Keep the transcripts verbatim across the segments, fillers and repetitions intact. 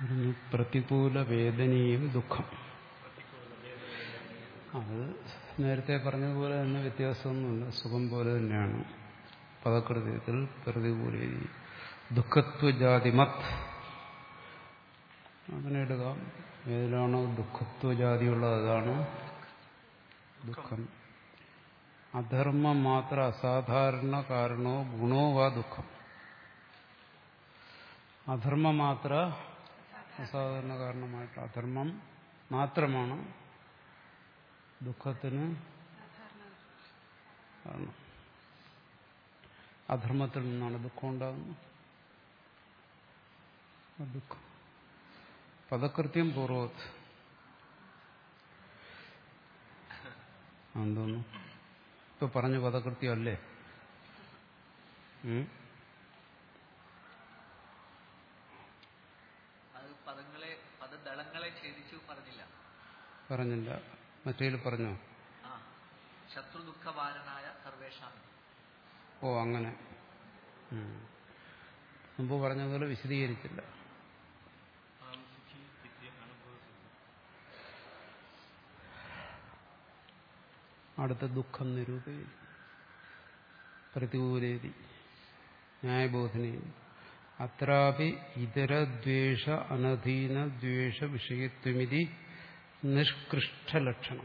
പ്രതികൂല വേദനയും ദുഃഖം. അത് നേരത്തെ പറഞ്ഞതുപോലെ തന്നെ വ്യത്യാസമൊന്നുമില്ല, സുഖം പോലെ തന്നെയാണ്. പദകൃത്യത്തിൽ പ്രതികൂല ദുഃഖത്വജാതിമത് അങ്ങനെ എടുക്കാം. ഏതിലാണോ ദുഃഖത്വജാതിയുള്ളത് അതാണ് ദുഃഖം. അധർമ്മം മാത്ര അസാധാരണ കാരണോ ഗുണോ വാ ദുഃഖം. അധർമ്മം മാത്ര അസാധാരണ കാരണമായിട്ട് അധർമ്മം മാത്രമാണ് ദുഃഖത്തിന് കാരണം. അധർമ്മത്തിൽ നിന്നാണ് ദുഃഖം ഉണ്ടാകുന്നത്. ദുഃഖം പദകൃത്യം പൂർവ്വത് എന്തോന്നു ഇപ്പൊ പറഞ്ഞ പദകൃത്യം അല്ലേ? പറഞ്ഞില്ല. മറ്റേതിൽ പറഞ്ഞോ? ശത്രുദുഃഖവാരനായ സർവേഷാം. ഓ അങ്ങനെ മുമ്പ് പറഞ്ഞതുപോലെ വിശദീകരിച്ചില്ല. അടുത്ത ദുഃഖം നിരൂപയി പ്രതികൂലേതി ന്യായബോധനീ അത്രാപി ഇതരദ്വേഷ അനധീന ദ്വേഷ വിഷയത്വമിതി നിഷ്കൃഷ്ടലക്ഷണം.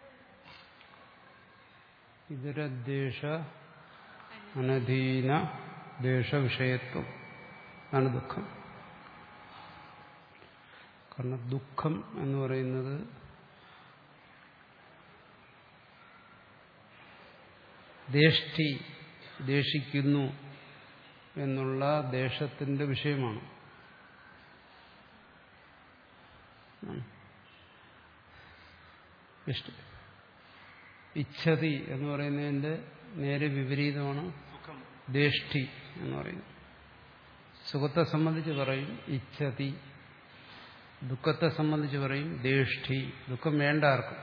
ഇതരദ്വേഷ അനധീന ദ്വേഷവിഷയത്വം ആണ് ദുഃഖം. കാരണം ദുഃഖം എന്ന് പറയുന്നത് ദേഷ്ടി ദേഷിക്കുന്നു എന്നുള്ള ദേഷത്തിന്റെ വിഷയമാണ്. ഇച്ഛതി എന്ന് പറയുന്നതിന്റെ നേരെ വിപരീതമാണ് ദേഷ്ടി എന്ന് പറയുന്നത്. സുഖത്തെ സംബന്ധിച്ച് പറയും ഇച്ഛതി, ദുഃഖത്തെ സംബന്ധിച്ച് പറയും ദേഷ്ടി. ദുഃഖം വേണ്ട ആർക്കും,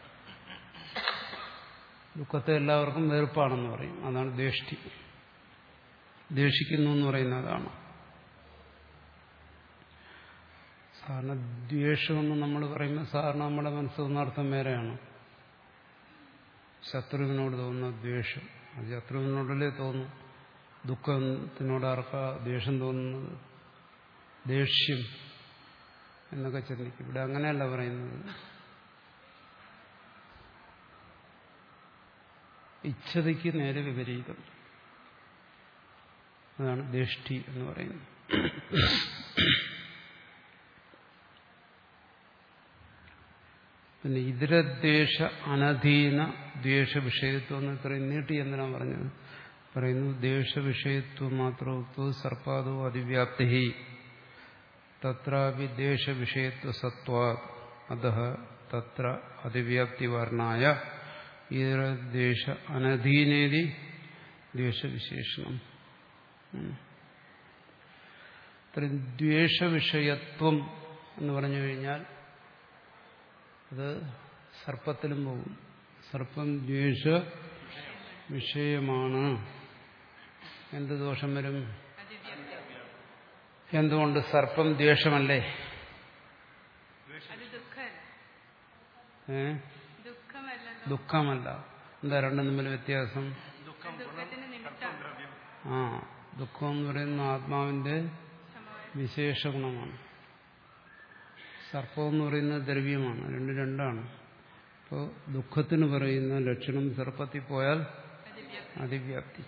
ദുഃഖത്തെ എല്ലാവർക്കും വെറുപ്പാണെന്ന് പറയും. അതാണ് ദേഷ്ടി. ദേഷിക്കുന്നു എന്ന് പറയുന്നത് അതാണ്. സാധാരണ ദ്വേഷമെന്ന് നമ്മൾ പറയുമ്പോൾ സാധാരണ നമ്മുടെ മനസ്സ് ഒന്നർത്ഥം വേറെയാണ്. ശത്രുവിനോട് തോന്നുന്ന ദ്വേഷം, അത് ശത്രുവിനോടല്ലേ തോന്നും. ദുഃഖത്തിനോട് ആർക്കാ ദ്വേഷം തോന്നുന്നത്? ദേഷ്യം എന്നൊക്കെ ചിന്തിക്കും. ഇവിടെ അങ്ങനെയല്ല പറയുന്നത്. ഇച്ഛതയ്ക്ക് നേരെ വിപരീതം, അതാണ് ദേഷ്ടി എന്ന് പറയുന്നത്. പിന്നെ ഇതരദ്വേഷ അനധീന ദ്വേഷ വിഷയത്വം എന്ന് ഇത്രയും നീട്ടി എന്തിനാ പറഞ്ഞത്? പറയുന്നു ദ്വേഷവിഷയത്വം മാത്രത്വ സർപ്പാദോ അതിവ്യാപ്തി തത്രാപി ദ്വേഷവിഷയത്വ സത്വാ അതഃ തത്ര അതിവ്യാപ്തി വർണ്ണായ ഇതരദ്വേഷ അനധീനേതി ദ്വേഷവിശേഷണം. ഇത്രയും ദ്വേഷവിഷയത്വം എന്ന് പറഞ്ഞു കഴിഞ്ഞാൽ അത് സർപ്പത്തിലും പോകും. സർപ്പം ദ്വേഷ വിഷയമാണ്. എന്ത് ദോഷം വരും? എന്തുകൊണ്ട്? സർപ്പം ദ്വേഷമല്ലേ? ഏ ദുഃഖമല്ല. എന്താ രണ്ടും തമ്മിൽ വ്യത്യാസം? ആ ദുഃഖം എന്ന് പറയുന്ന ആത്മാവിന്റെ വിശേഷ ഗുണമാണ്. സർപ്പം എന്ന് പറയുന്നത് ദ്രവ്യമാണ്. രണ്ട് രണ്ടാണ്. അപ്പോൾ ദുഃഖത്തിന് പറയുന്ന ലക്ഷണം സർപ്പത്തിൽ പോയാൽ അതിവ്യാപ്തി.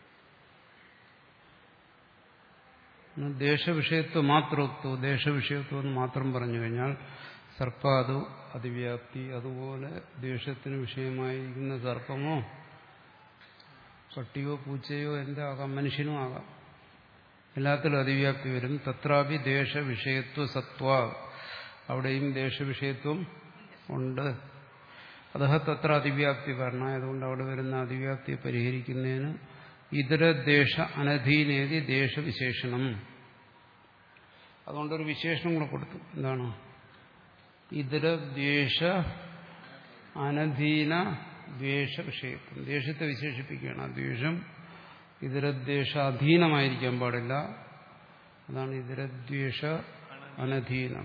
ദേശവിഷയത്വം മാത്രത്വം, ദേശവിഷയത്വം എന്ന് മാത്രം പറഞ്ഞു കഴിഞ്ഞാൽ സർപ്പാദു അതിവ്യാപ്തി. അതുപോലെ ദേശത്തിന് വിഷയമായിരിക്കുന്ന സർപ്പമോ പട്ടിയോ പൂച്ചയോ എന്താകാം, മനുഷ്യനും ആകാം, എല്ലാത്തിലും അതിവ്യാപ്തി വരും. തത്രാപി ദേശവിഷയത്വ സത്വ, അവിടെയും ദേശവിഷയത്വം ഉണ്ട്. അതഹ തത്ര അതിവ്യാപ്തി കാരണമായതുകൊണ്ട് അവിടെ വരുന്ന അതിവ്യാപ്തിയെ പരിഹരിക്കുന്നതിന് ഇതരദ്വേഷ അനധീനേതി ദേശവിശേഷണം. അതുകൊണ്ടൊരു വിശേഷണം കൂടെ കൊടുത്തു. എന്താണ്? ഇതരദ്വേഷ അനധീന ദ്വേഷ വിഷയത്വം. ദ്വേഷത്തെ വിശേഷിപ്പിക്കുകയാണ്. ആ ദ്വേഷം ഇതരദ്വേഷ അധീനമായിരിക്കാൻ പാടില്ല. അതാണ് ഇതരദ്വേഷ അനധീനം.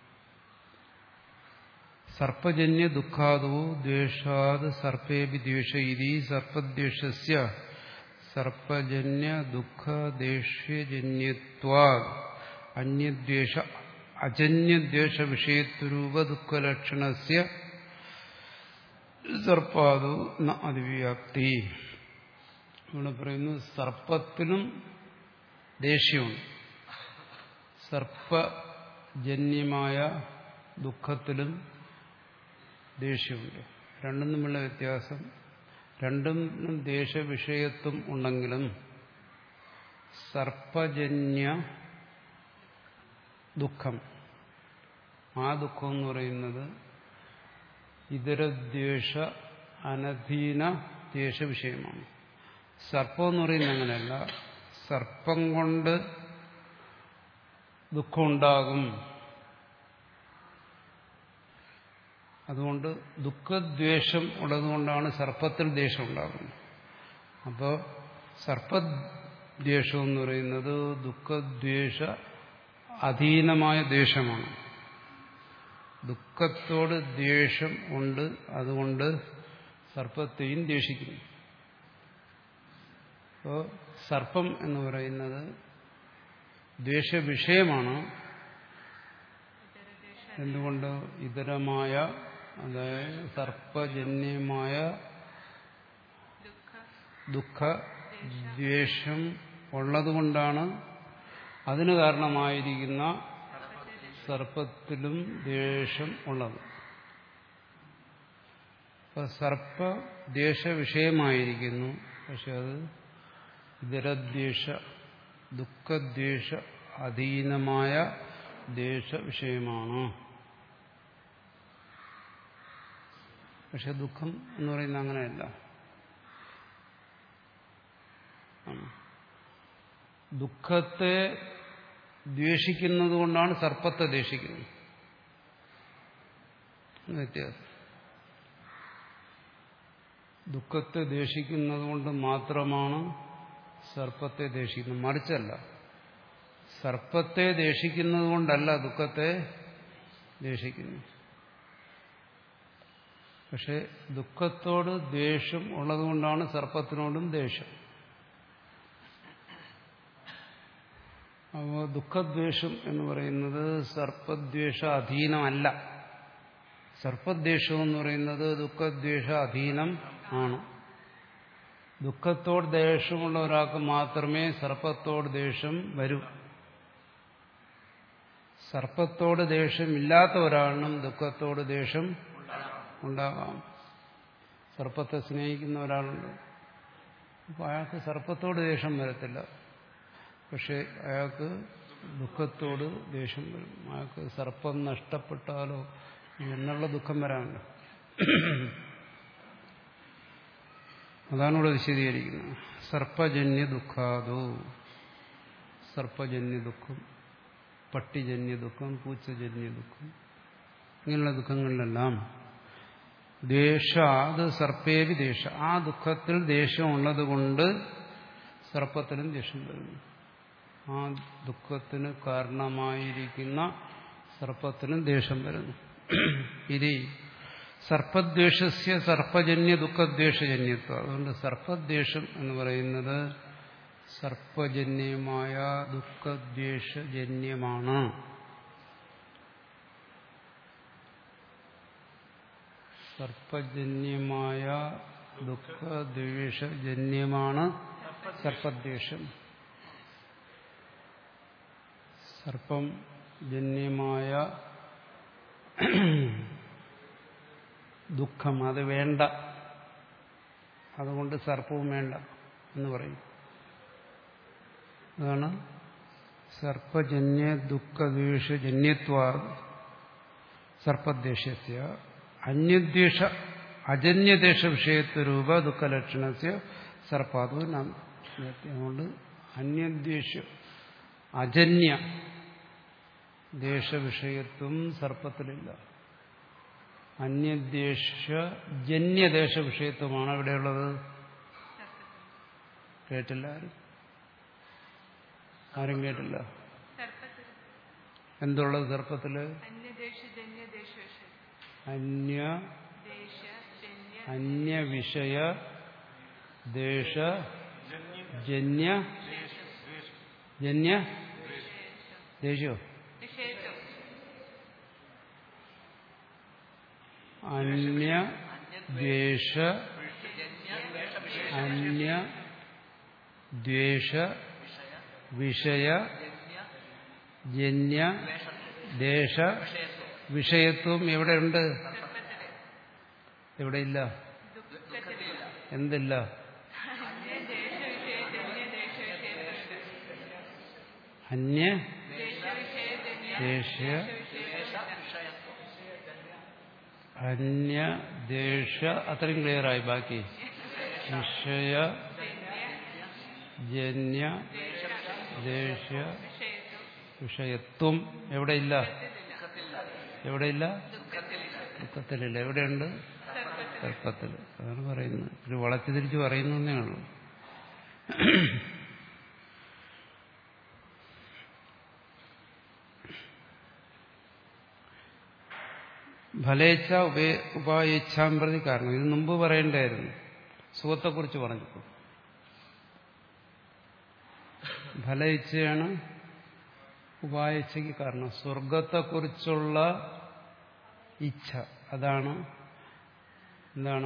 സർപ്പജന്യ ദുഃഖാദോ ദ്വേഷാത് സർപ്പേപി ദ്വേഷ ഇതി സർപ്പദ്വേഷസ്യ സർപ്പജന്യ ദുഃഖ ദേഷ്യജന്യത്വാ അന്യദ്വേഷ അജന്യദ്വേഷ വിഷയത്വരൂപ ദുഃഖലക്ഷണസ്യ സർപ്പാദോ ന അതിവ്യാപ്തി. ഇവിടെ പറയുന്നു സർപ്പത്തിനും ദേഷ്യമുണ്ട്. സർപ്പജന്യമായ ദുഃഖത്തിലും ദേഷ്യമുണ്ട്. രണ്ടും തമ്മിലുള്ള വ്യത്യാസം, രണ്ടും ദേശവിഷയത്വം ഉണ്ടെങ്കിലും സർപ്പജന്യ ദുഃഖം, ആ ദുഃഖം എന്ന് പറയുന്നത് ഇതരദ്വേഷ അനധീന ദ്വേഷവിഷയമാണ്. സർപ്പം എന്ന് പറയുന്നത് അങ്ങനെയല്ല. സർപ്പം കൊണ്ട് ദുഃഖമുണ്ടാകും. അതുകൊണ്ട് ദുഃഖദ്വേഷം ഉള്ളതുകൊണ്ടാണ് സർപ്പത്തിൽ ദ്വേഷം ഉണ്ടാകുന്നത്. അപ്പോൾ സർപ്പദ്വേഷം എന്ന് പറയുന്നത് ദുഃഖദ്വേഷ അധീനമായ ദ്വേഷമാണ്. ദുഃഖത്തോട് ദ്വേഷം ഉണ്ട്, അതുകൊണ്ട് സർപ്പത്തെയും ദ്വേഷിക്കുന്നു. അപ്പോൾ സർപ്പം എന്ന് പറയുന്നത് ദ്വേഷവിഷയമാണ്. എന്തുകൊണ്ട്? ഇതരമായ, അതായത് സർപ്പജന്യമായ ദുഃഖ ദ്വേഷം ഉള്ളതുകൊണ്ടാണ് അതിന് കാരണമായിരിക്കുന്ന സർപ്പത്തിലും ദ്വേഷം ഉള്ളത്. അപ്പൊ സർപ്പ ദ്വേഷവിഷയമായിരിക്കുന്നു, പക്ഷെ അത് ഇതരദ്വേഷ ദുഃഖദ്വേഷ അധീനമായ ദ്വേഷവിഷയമാണ്. പക്ഷെ ദുഃഖം എന്ന് പറയുന്നത് അങ്ങനെയല്ല. ദുഃഖത്തെ ദ്വേഷിക്കുന്നത് കൊണ്ടാണ് സർപ്പത്തെ ദ്വേഷിക്കുന്നത്. വ്യത്യാസം. ദുഃഖത്തെ ദ്വേഷിക്കുന്നത് കൊണ്ട് മാത്രമാണ് സർപ്പത്തെ ദ്വേഷിക്കുന്നത്, മറിച്ചല്ല. സർപ്പത്തെ ദ്വേഷിക്കുന്നത് കൊണ്ടല്ല ദുഃഖത്തെ ദ്വേഷിക്കുന്നത്. പക്ഷെ ദുഃഖത്തോട് ദ്വേഷം ഉള്ളതുകൊണ്ടാണ് സർപ്പത്തിനോടും ദ്വേഷം. അപ്പോൾ ദുഃഖദ്വേഷം എന്ന് പറയുന്നത് സർപ്പദ്വേഷ അധീനമല്ല. സർപ്പദ്വേഷം എന്ന് പറയുന്നത് ദുഃഖദ്വേഷ അധീനം ആണ്. ദുഃഖത്തോട് ദ്വേഷമുള്ള ഒരാൾക്ക് മാത്രമേ സർപ്പത്തോട് ദ്വേഷം വരൂ. സർപ്പത്തോട് ദ്വേഷമില്ലാത്ത ഒരാളിനും ദുഃഖത്തോട് ദ്വേഷം ഉണ്ടാകാം. സർപ്പത്തെ സ്നേഹിക്കുന്ന ഒരാളുണ്ട്, അപ്പോൾ അയാൾക്ക് സർപ്പത്തോട് ദ്വേഷം വരത്തില്ല. പക്ഷെ അയാൾക്ക് ദുഃഖത്തോട് ദേഷ്യം വരും. അയാൾക്ക് സർപ്പം നഷ്ടപ്പെട്ടാലോ എന്നുള്ള ദുഃഖം വരാനുണ്ട്. അതാണ് ഇവിടെ വിശദീകരിക്കുന്നത്. സർപ്പജന്യ ദുഃഖാദോ, സർപ്പജന്യ ദുഃഖം, പട്ടിജന്യ ദുഃഖം, പൂച്ചജന്യ ദുഃഖം, ഇങ്ങനെയുള്ള ദുഃഖങ്ങളിലെല്ലാം ദ്വേഷാത് സർപ്പേവി ദ്വേഷ, ആ ദുഃഖത്തിൽ ദേഷ്യം ഉള്ളത് കൊണ്ട് സർപ്പത്തിനും ദേഷ്യം വരുന്നു. ആ ദുഃഖത്തിന് കാരണമായിരിക്കുന്ന സർപ്പത്തിനും ദേഷ്യം വരുന്നു. ഇതി സർപ്പദ്വേഷസ്യ സർപ്പജന്യ ദുഃഖദ്വേഷജന്യത്വം. അതുകൊണ്ട് സർപ്പദ്വേഷം എന്ന് പറയുന്നത് സർപ്പജന്യമായ ദുഃഖദ്വേഷജന്യമാണ്. സർപ്പജന്യമായ ദുഃഖദ്വേഷജന്യമാണ് സർപ്പദ്വേഷം. സർപ്പം ജന്യമായ ദുഃഖം അത് വേണ്ട, അതുകൊണ്ട് സർപ്പവും വേണ്ട എന്ന് പറയും. അതാണ് സർപ്പജന്യ ദുഃഖദ്വേഷജന്യത്വാ സർപ്പദ്വേഷസ്യ അന്യദ്വേഷ അജന്യദേശ വിഷയത്വരൂപ ദുഃഖലക്ഷണസ്യ സർപ്പാദോ നാം. അതുകൊണ്ട് അന്യദ്വേഷ അജന്യ ദേശവിഷയത്വം സർപ്പത്തിലില്ല. അന്യദ്വേഷ ജന്യദേശ വിഷയത്വമാണ് ഇവിടെയുള്ളത്. കേട്ടില്ല? ആരും ആരും കേട്ടില്ല? എന്തുള്ളത് സർപ്പത്തില്? അന്യ അന്യവിഷയ ദേശ ജന്യ ജന്യ ദേശോ അന്യ ദ്വേഷ അന്യ ദ്വേഷ വിഷയ ജന്യ ദേശ വിഷയത്വം എവിടെയുണ്ട്? എവിടെയില്ല? എന്തില്ല? അന്യ ദേശ അന്യ ദേശ അത്രയും ക്ലിയറായി. ബാക്കി വിഷയ ജന്യ ദേശ വിഷയത്വം എവിടെയില്ല? എവിടെയില്ല? ദുഃഖത്തിലില്ല. എവിടെയുണ്ട്? സർപ്പത്തിൽ. അതാണ് പറയുന്നത്. ഒരു വളച്ചു തിരിച്ച് പറയുന്നേ ഉള്ളൂ. ഫലേച്ഛ ഉപേ ഉപായേച്ഛാം പ്രതി കാരണം. ഇത് മുമ്പ് പറയേണ്ടായിരുന്നു. സുഖത്തെക്കുറിച്ച് പറഞ്ഞപ്പോൾ ഫലേച്ഛയാണ് ഉപായേച്ഛയ്ക്ക് കാരണം. സ്വർഗത്തെക്കുറിച്ചുള്ള ഇച്ഛ, അതാണ് എന്താണ്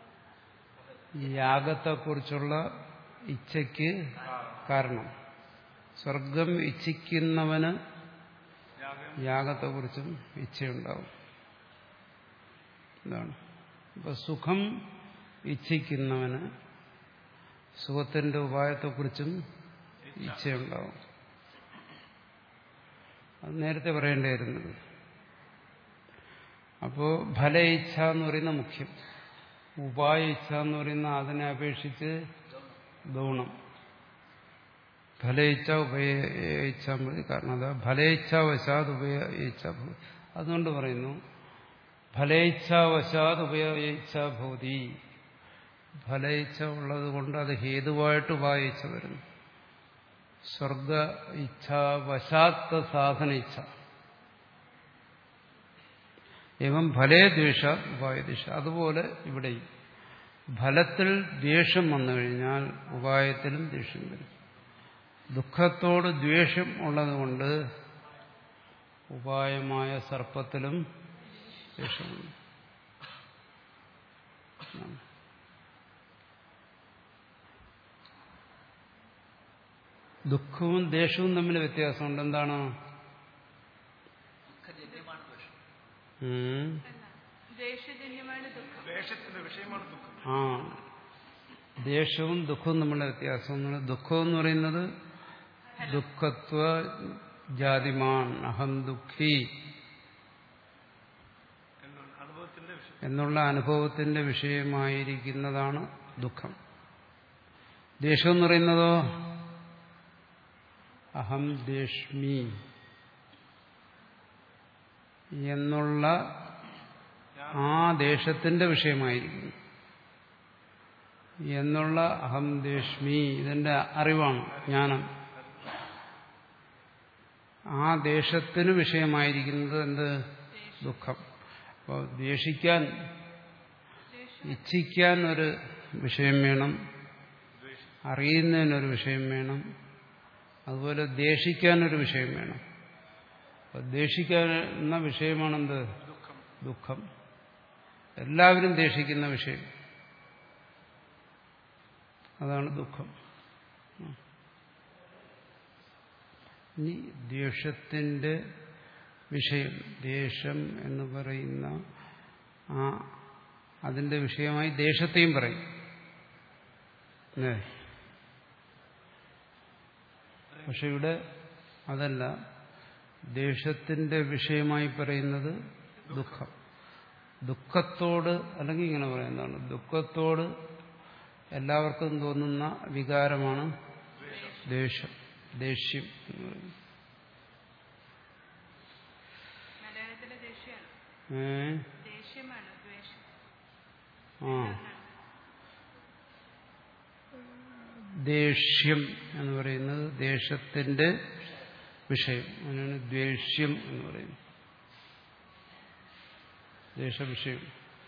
യാഗത്തെക്കുറിച്ചുള്ള ഇച്ഛയ്ക്ക് കാരണം. സ്വർഗം ഇച്ഛിക്കുന്നവന് യാഗത്തെക്കുറിച്ചും ഇച്ഛയുണ്ടാവും. എന്താണ്? ഇപ്പൊ സുഖം ഇച്ഛിക്കുന്നവന് സുഖത്തിന്റെ ഉപായത്തെക്കുറിച്ചും ഇച്ഛയുണ്ടാവും. അത് നേരത്തെ പറയേണ്ടായിരുന്നത്. അപ്പോ ഫല ഇച്ഛ എന്ന് പറയുന്ന മുഖ്യം, ഉപായ ഇച്ഛ എന്ന് പറയുന്ന അതിനെ അപേക്ഷിച്ച് ഗൗണം. ഫല ഇച്ഛ ഉഭയ ഇച്ഛ കാരണം അതാ ഫലേച്ഛാവശാത് ഉപയ ഇച്ഛ. അതുകൊണ്ട് പറയുന്നു ഫലേച്ഛാവശാത് ഉപയോഗിച്ച ഭൂതി. ഫലേച്ഛ ഉള്ളത് കൊണ്ട് അത് ഹേതുവായിട്ട് ഉപായിച്ച വരുന്നു. സ്വർഗ ഇച്ഛ വശാത്ത സാധന ഇച്ഛ ഏവം ഫലേ ദ്വേഷ ഉപായദിശ. അതുപോലെ ഇവിടെയും ഫലത്തിൽ ദ്വേഷം വന്നു കഴിഞ്ഞാൽ ഉപായത്തിലും ദ്വേഷം വരും. ദുഃഖത്തോട് ദ്വേഷം ഉള്ളതുകൊണ്ട് ഉപായമായ സർപ്പത്തിലും ദ്വേഷമുണ്ട്. ദുഃഖവും ദേഷ്യവും തമ്മിൽ വ്യത്യാസമുണ്ട്. എന്താണ്? ആ ദേഷ്യവും ദുഃഖവും തമ്മിലുള്ള വ്യത്യാസം. ദുഃഖം എന്ന് പറയുന്നത് ദുഃഖത്വ ജാതിമാൻ അഹം ദുഃഖി എന്നുള്ള അനുഭവത്തിന്റെ വിഷയമായിരിക്കുന്നതാണ് ദുഃഖം. ദേഷ്യം എന്ന് പറയുന്നതോ അഹം ദേഷ്മി എന്നുള്ള ആ ദേശത്തിന്റെ വിഷയമായിരിക്കുന്നു. എന്നുള്ള അഹം ദേഷ്മി ഇതിന്റെ അറിവാണ്, ജ്ഞാനം. ആ ദേശത്തിന് വിഷയമായിരിക്കുന്നത് എന്ത്? ദുഃഖം. അപ്പോൾ ദ്വേഷിക്കാൻ ഇച്ഛിക്കാൻ ഒരു വിഷയം വേണം, അറിയുന്നതിനൊരു വിഷയം വേണം, അതുപോലെ ദ്വേഷിക്കാനൊരു വിഷയം വേണം. അപ്പോൾ ദ്വേഷിക്കുന്ന വിഷയമാണെന്ത്? ദുഃഖം. എല്ലാവരും ദ്വേഷിക്കുന്ന വിഷയം അതാണ് ദുഃഖം. ഇനി ദ്വേഷത്തിന്റെ വിഷയം, ദ്വേഷം എന്ന് പറയുന്ന ആ അതിന്റെ വിഷയമായി ദേശത്തെയും പറയും. പക്ഷെ ഇവിടെ അതല്ല. ദേശത്തിന്റെ വിഷയമായി പറയുന്നത് ദുഃഖം. ദുഃഖത്തോട്, അല്ലെങ്കിൽ ഇങ്ങനെ പറയുന്നതാണ്, ദുഃഖത്തോട് എല്ലാവർക്കും തോന്നുന്ന വികാരമാണ് ദേഷ്യം, ദേഷ്യം എന്ന് പറയുന്നത്. ഏ ആ ദേഷ്യം എന്ന് പറയുന്നത് ദേശത്തിന്റെ വിഷയം. അതിനാണ് ദ്വേഷ്യം എന്ന് പറയുന്നത്. ദ്വേഷവിഷയം.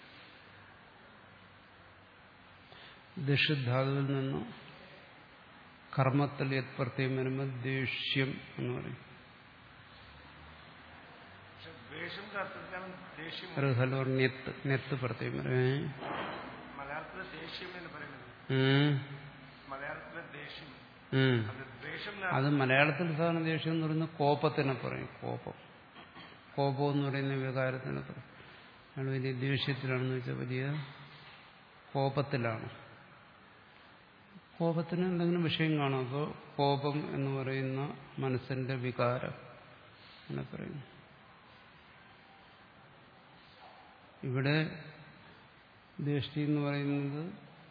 ദൃഷധാതുവിൽ നിന്ന് കർമ്മത്തിൽ യത് പ്രത്യേകം വരുമ്പോൾ ദേഷ്യം എന്ന് പറയും. നെത്ത് പ്രത്യേകം വരും. അത് മലയാളത്തിൽ സാധാരണ ദേഷ്യം എന്ന് പറയുന്നത് കോപത്തിനെ പറയും. കോപം കോപം എന്ന് പറയുന്ന വികാരത്തിനെ പറയും. അയാൾ വലിയ ദേഷ്യത്തിലാണെന്ന് വെച്ചാൽ വലിയ കോപത്തിലാണ്. കോപത്തിന് എന്തെങ്കിലും വിഷയം കാണും. അപ്പോൾ കോപം എന്ന് പറയുന്ന മനസ്സിന്റെ വികാരം എന്ന് പറയുന്നു. ഇവിടെ ദേഷ്ടി എന്ന് പറയുന്നത്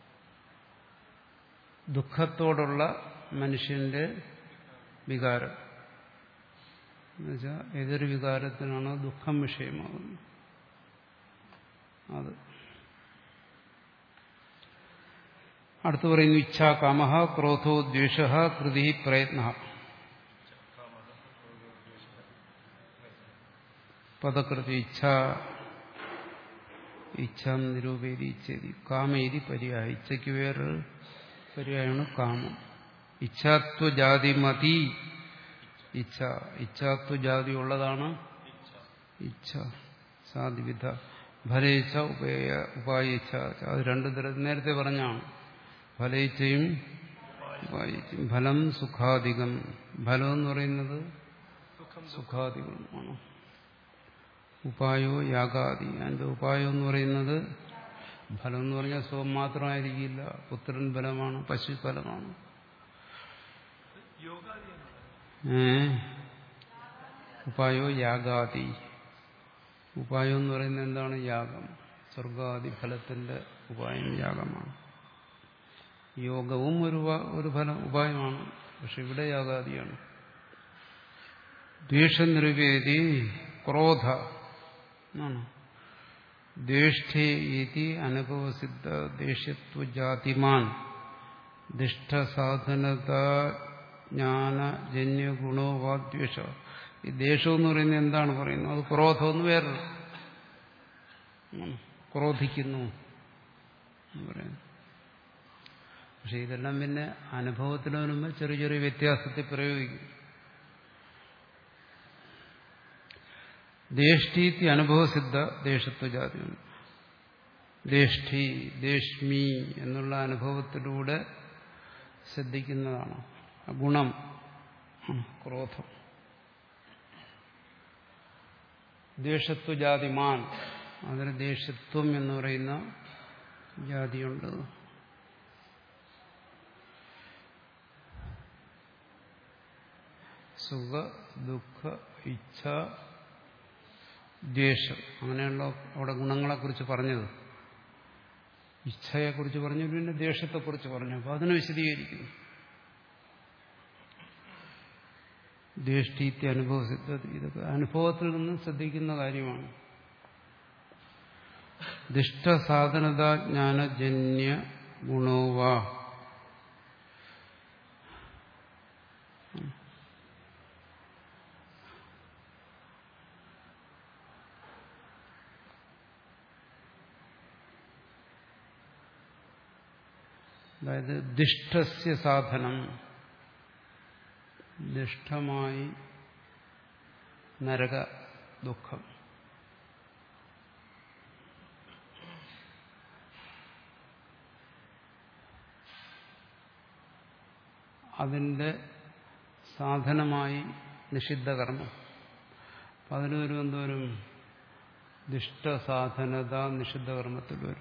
ദുഃഖത്തോടുള്ള മനുഷ്യന്റെ വികാരം. എന്നുവെച്ചാൽ ഏതൊരു വികാരത്തിനാണോ ദുഃഖം വിഷയമാകുന്നത് അത്. അടുത്ത് പറയുന്നു ഇച്ഛാ കാമഃ ക്രോധോ ദ്വേഷഃ കൃതി പ്രയത്നഃ. പദകൃതി ഇച്ഛാ ഇച്ഛാം നിരൂപേതി ഇച്ഛേതി കാമേതി പര്യായ. ഇച്ഛയ്ക്ക് വേറൊരു പര്യായമാണ് കാമം. ഇച്ഛാത്വജാതിമതി ഇച്ഛ. ഇച്ഛാത്വജാതി ഉള്ളതാണ് ഇച്ഛ. സാധിവിധ ഫലേച്ഛ ഉപായ ഉപായിച്ഛ. അത് രണ്ടു തരം നേരത്തെ പറഞ്ഞാണ്. ഫലേച്ഛയും ഉപായിച്ഛയും. ഫലം സുഖാധികം. ഫലം എന്ന് പറയുന്നത് സുഖാധികമാണ്. ഉപായോ യാഗാദി. അതിന്റെ ഉപായം എന്ന് പറയുന്നത് ഫലം എന്ന് പറഞ്ഞാൽ സുഖം മാത്രമായിരിക്കില്ല. പുത്രൻ ഫലമാണ്, പശു ഫലമാണ്. ഏ ഉപായോ യാഗാദി. ഉപായം എന്ന് പറയുന്നത് എന്താണ്? യാഗം. സ്വർഗാദി ഫലത്തിന്റെ ഉപായം യാഗമാണ്. യോഗവും ഒരു ഒരു ഫലം ഉപായമാണ്. പക്ഷെ ഇവിടെ യാഗാദിയാണ്. ദ്വേഷനിരുപേതി ക്രോധ എന്നാണ്. ദ്വേഷ്ഠേ ഇതി അനുഭവസിദ്ധ ദേഷ്യത്വജാതിമാൻ ദിഷ്ടസാധനത ജ്ഞാനജന്യഗുണോ വാ ദ്വേഷ. ഈ ദേഷം എന്ന് പറയുന്നത് എന്താണ് പറയുന്നത്? അത് ക്രോധമെന്ന് വേറൊരു ക്രോധിക്കുന്നു എന്ന് പറയുന്നു. പക്ഷെ ഇതെല്ലാം പിന്നെ അനുഭവത്തിന് വരുമ്പോൾ ചെറിയ ചെറിയ വ്യത്യാസത്തിൽ പ്രയോഗിക്കും. ദേഷ്ഠീത്തി അനുഭവസിദ്ധ ദേഷത്വജാതിയാണ്. ദേഷ്ഠി ദേഷ്മി എന്നുള്ള അനുഭവത്തിലൂടെ ശ്രദ്ധിക്കുന്നതാണ് ഗുണം ക്രോധം. ദേഷത്വജാതിമാൻ. അതിന് ദേഷത്വം എന്ന് പറയുന്ന ജാതിയുണ്ട്. സുഖ ദുഃഖ ഇച്ഛ ദ്വേഷം. അങ്ങനെയുള്ള അവിടെ ഗുണങ്ങളെക്കുറിച്ച് പറഞ്ഞത്. ഇച്ഛയെക്കുറിച്ച് പറഞ്ഞു, പിന്നെ ദ്വേഷത്തെക്കുറിച്ച് പറഞ്ഞു. അപ്പോൾ അതിനെ വിശദീകരിക്കുന്നു. ദ്വേഷ്ടിത്യ അനുഭവസിദ്ധ. ഇതൊക്കെ അനുഭവത്തിൽ നിന്ന് ശ്രദ്ധിക്കുന്ന കാര്യമാണ്. ദിഷ്ടസാധനത ജ്ഞാനജന്യ ഗുണോവാ. അതായത് ദിഷ്ടസ്യ സാധനം, ദിഷ്ടമായി നരക ദുഃഖം. അതിൻ്റെ സാധനമായി നിഷിദ്ധകർമ്മം. അപ്പം അതിന് വരും എന്തോരും ദിഷ്ടസാധനത നിഷിദ്ധകർമ്മത്തിൽ വരും.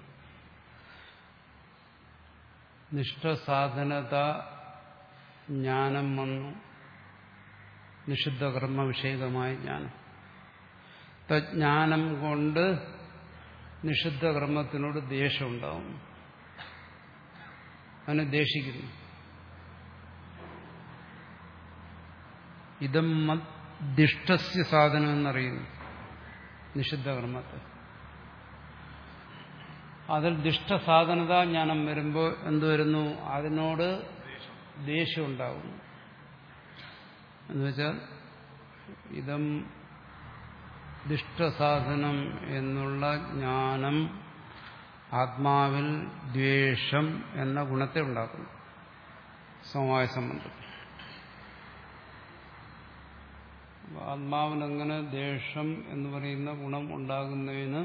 നിഷ്ഠസാധനത ജ്ഞാനം വന്നു, നിഷിദ്ധകർമ്മ വിഷയകമായ ജ്ഞാനം. തജ്ഞാനം കൊണ്ട് നിഷിദ്ധകർമ്മത്തിനോട് ദ്വേഷമുണ്ടാവും. അതിനെ ദ്വേഷിക്കുന്നു. ഇതം ദിഷ്ടസ്യ സാധനം എന്നറിയുന്നു നിഷിദ്ധകർമ്മത്തെ. അതിൽ ദിഷ്ടസാധനത ജ്ഞാനം വരുമ്പോൾ എന്തുവരുന്നു? അതിനോട് ദേഷ്യം ഉണ്ടാകുന്നു. എന്നുവെച്ചാൽ ഇതം ദിഷ്ടസാധനം എന്നുള്ള ജ്ഞാനം ആത്മാവിൽ ദ്വേഷം എന്ന ഗുണത്തെ ഉണ്ടാക്കുന്നു. സമവായ സംബന്ധത്തിൽ ആത്മാവിനങ്ങനെ ദ്വേഷം എന്ന് പറയുന്ന ഗുണം ഉണ്ടാകുന്നതിന്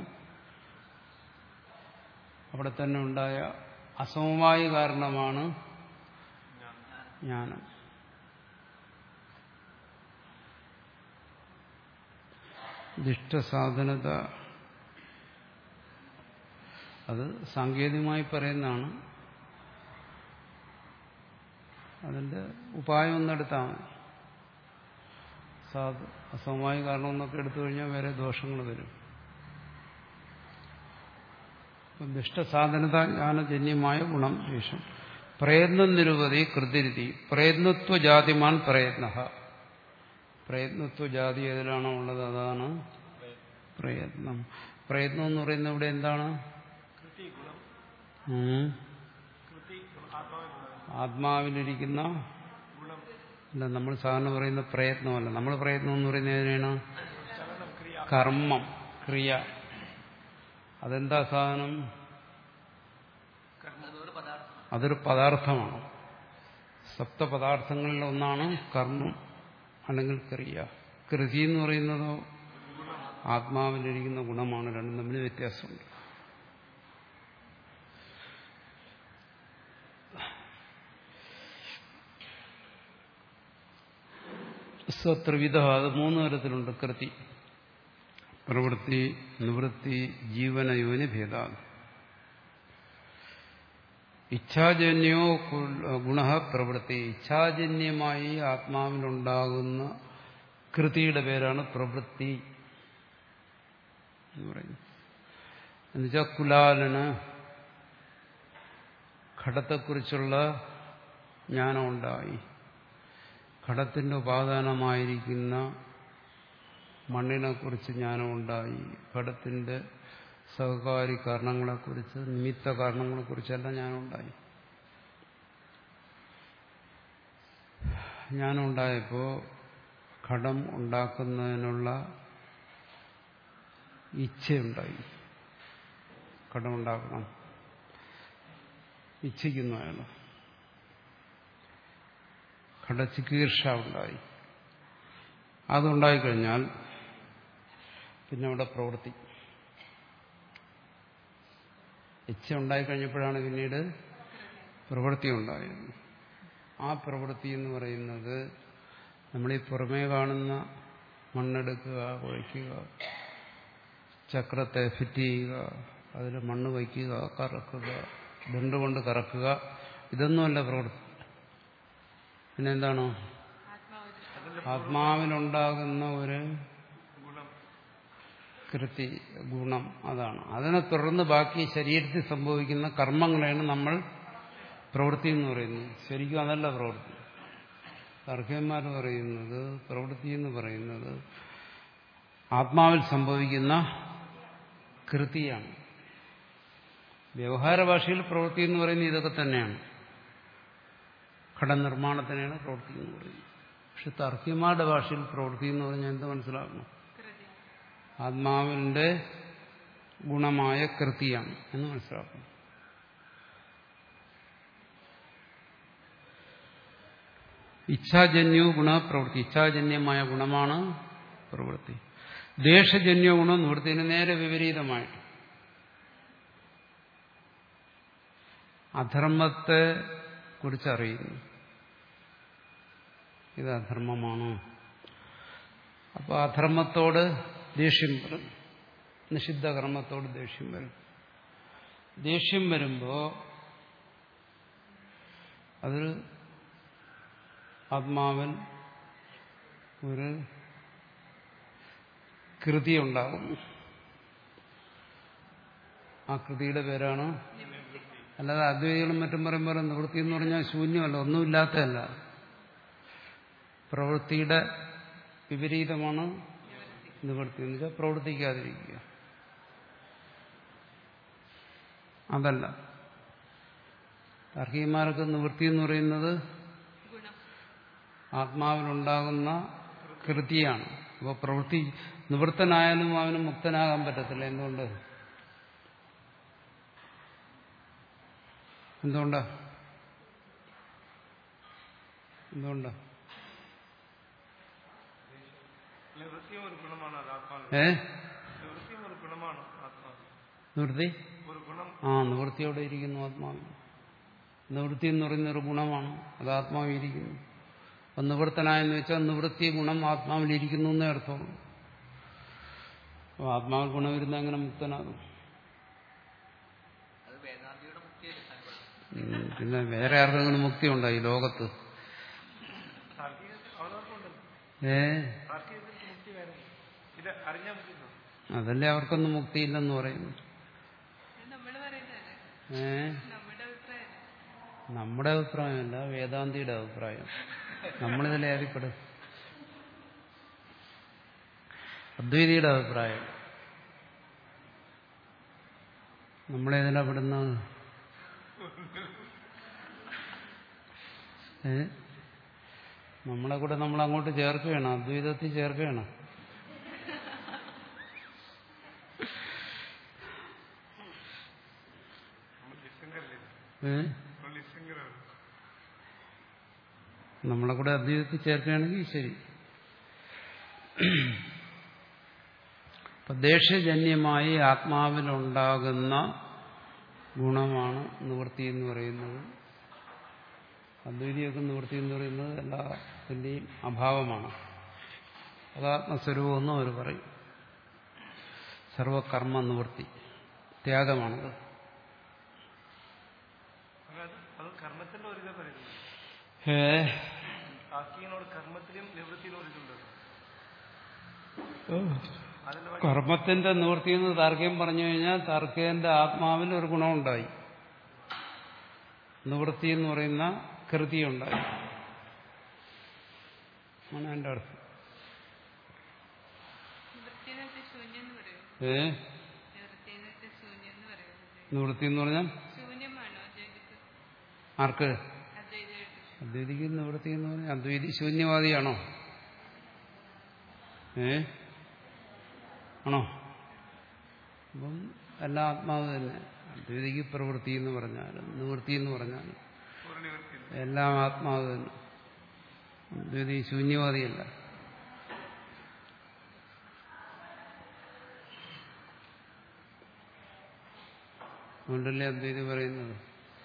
അവിടെ തന്നെ ഉണ്ടായ അസമവായ കാരണമാണ് ജ്ഞാനം. ദിഷ്ടസാധനത അത് സാങ്കേതികമായി പറയുന്നതാണ്. അതിന്റെ ഉപായം ഒന്നെടുത്താൽ മതി. സാധു അസമവായ കാരണം എന്നൊക്കെ എടുത്തു കഴിഞ്ഞാൽ വേറെ ദോഷങ്ങൾ വരും. ദിഷ്ടസാധനത ജ്ഞാനജന്യമായ ഗുണം ദ്വേഷം. പ്രയത്നം നിരുപതി കൃതിരുതി പ്രയത്നത്വജാതിമാൻ പ്രയത്ന. പ്രയത്നത്വജാതി ഏതിലാണോ ഉള്ളത് അതാണ് പ്രയത്നം. പ്രയത്നം എന്ന് പറയുന്നത് ഇവിടെ എന്താണ്? ആത്മാവിലിരിക്കുന്ന അല്ല, നമ്മൾ സാധാരണ പറയുന്ന പ്രയത്നമല്ല. നമ്മൾ പ്രയത്നം എന്ന് പറയുന്നത് ഏതിനാണ്? കർമ്മം, ക്രിയ. അതെന്താ സാധനം? അതൊരു പദാർത്ഥമാണ്. സപ്തപദാർത്ഥങ്ങളിൽ ഒന്നാണ് കർമ്മം അല്ലെങ്കിൽ ക്രിയ. കൃതി എന്ന് പറയുന്നതോ ആത്മാവിലിരിക്കുന്ന ഗുണമാണ്. രണ്ടും തമ്മിൽ വ്യത്യാസമുണ്ട്. സത്രിവിധ, അത് മൂന്ന് തരത്തിലുണ്ട്. കൃതി, പ്രവൃത്തി, നിവൃത്തി, ജീവനയോനി ഭേദ. ഇച്ഛാജന്യോ ഗുണ പ്രവൃത്തി. ഇച്ഛാജന്യമായി ആത്മാവിനുണ്ടാകുന്ന കൃതിയുടെ പേരാണ് പ്രവൃത്തി എന്ന് പറയുന്നത്. എന്നുവെച്ചാൽ കുലാലന് ഘടത്തെക്കുറിച്ചുള്ള ജ്ഞാനം ഉണ്ടായി. ഘടത്തിന്റെ ഉപാദാനമായിരിക്കുന്ന മണ്ണിനെക്കുറിച്ച് ജ്ഞാനമുണ്ടായി. ഘടത്തിന്റെ സഹകാരി കാരണങ്ങളെക്കുറിച്ച്, നിമിത്ത കാരണങ്ങളെക്കുറിച്ചെല്ലാം ജ്ഞാനമുണ്ടായി. ജ്ഞാനമുണ്ടായപ്പോൾ ഘടം ഉണ്ടാക്കുന്നതിനുള്ള ഇച്ഛയുണ്ടായി. ഘടമുണ്ടാക്കണം, ഇച്ഛിക്കുന്നു അയാൾ. ഘടചികീർഷ ഉണ്ടായി. അതുണ്ടായിക്കഴിഞ്ഞാൽ പിന്നെ അവിടെ പ്രവൃത്തി. ഇച്ഛ ഉണ്ടായിക്കഴിഞ്ഞപ്പോഴാണ് പിന്നീട് പ്രവൃത്തി ഉണ്ടായത്. ആ പ്രവൃത്തി എന്ന് പറയുന്നത് നമ്മളീ പുറമേ കാണുന്ന മണ്ണെടുക്കുക, കുഴയ്ക്കുക, ചക്രത്തെ ഫിറ്റ് ചെയ്യുക, അതിൽ മണ്ണ് വയ്ക്കുക, കറക്കുക, ദണ്ട് കൊണ്ട് കറക്കുക, ഇതൊന്നുമല്ല പ്രവൃത്തി. പിന്നെന്താണോ? ആത്മാവിനുണ്ടാകുന്ന ഒരു കൃതി, ഗുണം, അതാണ്. അതിനെ തുടർന്ന് ബാക്കി ശരീരത്തിൽ സംഭവിക്കുന്ന കർമ്മങ്ങളെയാണ് നമ്മൾ പ്രവൃത്തി എന്ന് പറയുന്നത്. ശരിക്കും അതല്ല പ്രവൃത്തി. തർക്കന്മാർ പറയുന്നത് പ്രവൃത്തി എന്ന് പറയുന്നത് ആത്മാവിൽ സംഭവിക്കുന്ന കൃതിയാണ്. വ്യവഹാര ഭാഷയിൽ പ്രവൃത്തി എന്ന് പറയുന്നത് ഇതൊക്കെ തന്നെയാണ്. ഘടനിർമ്മാണത്തിനാണ് പ്രവൃത്തി എന്ന് പറയുന്നത്. പക്ഷെ തർക്കിമാരുടെ ഭാഷയിൽ പ്രവൃത്തി എന്ന് പറഞ്ഞാൽ എന്ത് മനസ്സിലാക്കണം? ആത്മാവിന്റെ ഗുണമായ കൃതിയാണ് എന്ന് മനസ്സിലാക്കണം. ഇച്ഛാജന്യോ ഗുണ പ്രവൃത്തി. ഇച്ഛാജന്യമായ ഗുണമാണ് പ്രവൃത്തി. ദേശജന്യോ ഗുണം നിവൃത്തിന് നേരെ വിപരീതമായിട്ട് അധർമ്മത്തെ കുറിച്ചറിയുന്നു. ഇത് അധർമ്മമാണോ? അപ്പോൾ അധർമ്മത്തോട് ദേഷ്യം വരും. നിഷിദ്ധ കർമ്മത്തോട് ദേഷ്യം വരും. ദേഷ്യം വരുമ്പോൾ അതിൽ ആത്മാവൻ ഒരു കൃതി ഉണ്ടാകുന്നു. ആ കൃതിയുടെ പേരാണ്. അല്ലാതെ അദ്വൈതികളും മറ്റും പറയുമ്പോൾ നിവൃത്തി എന്ന് പറഞ്ഞാൽ ശൂന്യമല്ല, ഒന്നുമില്ലാത്തതല്ല. പ്രവൃത്തിയുടെ വിപരീതമാണ് നിവൃത്തി എന്ന് വെച്ചാൽ പ്രവർത്തിക്കാതിരിക്കുക. അതല്ല. താർക്കികന്മാർക്ക് നിവൃത്തി എന്ന് പറയുന്നത് ആത്മാവിനുണ്ടാകുന്ന കൃതിയാണ്. അപ്പോൾ പ്രവൃത്തി നിവൃത്തനായാലും അവന് മുക്തനാകാൻ പറ്റത്തില്ല. എന്തുകൊണ്ട്? എന്തുകൊണ്ടാ എന്തുകൊണ്ടാ ഏ നിവൃത്തി ആ നിവൃത്തിയോടെ ഇരിക്കുന്നു ആത്മാവിൽ. നിവൃത്തി എന്ന് പറയുന്ന ഒരു ഗുണമാണ്, അത് ആത്മാവിലിരിക്കുന്നു. അപ്പം നിവൃത്തനായെന്ന് വെച്ചാൽ നിവൃത്തി ഗുണം ആത്മാവിലിരിക്കുന്നു എന്നേ അർത്ഥമുള്ളൂ. അപ്പോൾ ആത്മാവിൽ ഗുണം വരുന്ന എങ്ങനെ മുക്തനാകും? പിന്നെ വേറെ ആർക്കെങ്കിലും മുക്തി ഉണ്ടോ ഈ ലോകത്ത്? ഏ അതല്ലേ അവർക്കൊന്നും മുക്തിയില്ലെന്ന് പറയുന്നു. ഏ നമ്മുടെ അഭിപ്രായമല്ല, വേദാന്തിയുടെ അഭിപ്രായം. നമ്മളിതിലെ ഏതിപ്പെടും? അദ്വൈതിയുടെ അഭിപ്രായം. നമ്മളേതിലാ പെടുന്നത്? ഏ നമ്മളെ കൂടെ നമ്മൾ അങ്ങോട്ട് ചേർക്കുകയാണ്, അദ്വൈതത്തിൽ ചേർക്കുകയാണ്. ഏ നമ്മളെ കൂടെ അദ്വൈതത്തിൽ ചേർക്കുകയാണെങ്കിൽ ശരി. ഇപ്പൊ ദേശജന്യമായി ആത്മാവിലുണ്ടാകുന്ന ഗുണമാണ് നിവൃത്തി എന്ന് പറയുന്നത്. അദ്വൈതിയൊക്കെ നിവൃത്തി എന്ന് പറയുന്നത് എല്ലാത്തിൻ്റെയും അഭാവമാണ്. അത് ആത്മസ്വരൂപമെന്നും അവർ പറയും. സർവകർമ്മ നിവൃത്തി, ത്യാഗമാണത്. ഏ കർമ്മത്തിന്റെ നിവൃത്തി എന്ന് താർക്കികം പറഞ്ഞു കഴിഞ്ഞാൽ താർക്കികന്റെ ആത്മാവിൽ ഒരു ഗുണമുണ്ടായി, നിവൃത്തി എന്ന് പറയുന്ന കൃതിയുണ്ടായി. ആണ് എന്റെ അർത്ഥം. ഏ നിവൃത്തി എന്ന് പറഞ്ഞാൽ ആർക്ക്? അദ്വൈതിക്ക് നിവൃത്തി എന്ന് പറഞ്ഞാൽ അദ്വൈതി ശൂന്യവാദിയാണോ? ഏ ആണോ? അപ്പം എല്ലാ ആത്മാവ് തന്നെ. അദ്വൈതിക്ക് പ്രവൃത്തി എന്ന് പറഞ്ഞാലും നിവൃത്തി എന്ന് പറഞ്ഞാലും എല്ലാം ആത്മാവ് തന്നെ. അദ്വൈതി ശൂന്യവാദിയല്ല. അതുകൊണ്ടല്ലേ അദ്വൈതി പറയുന്നത്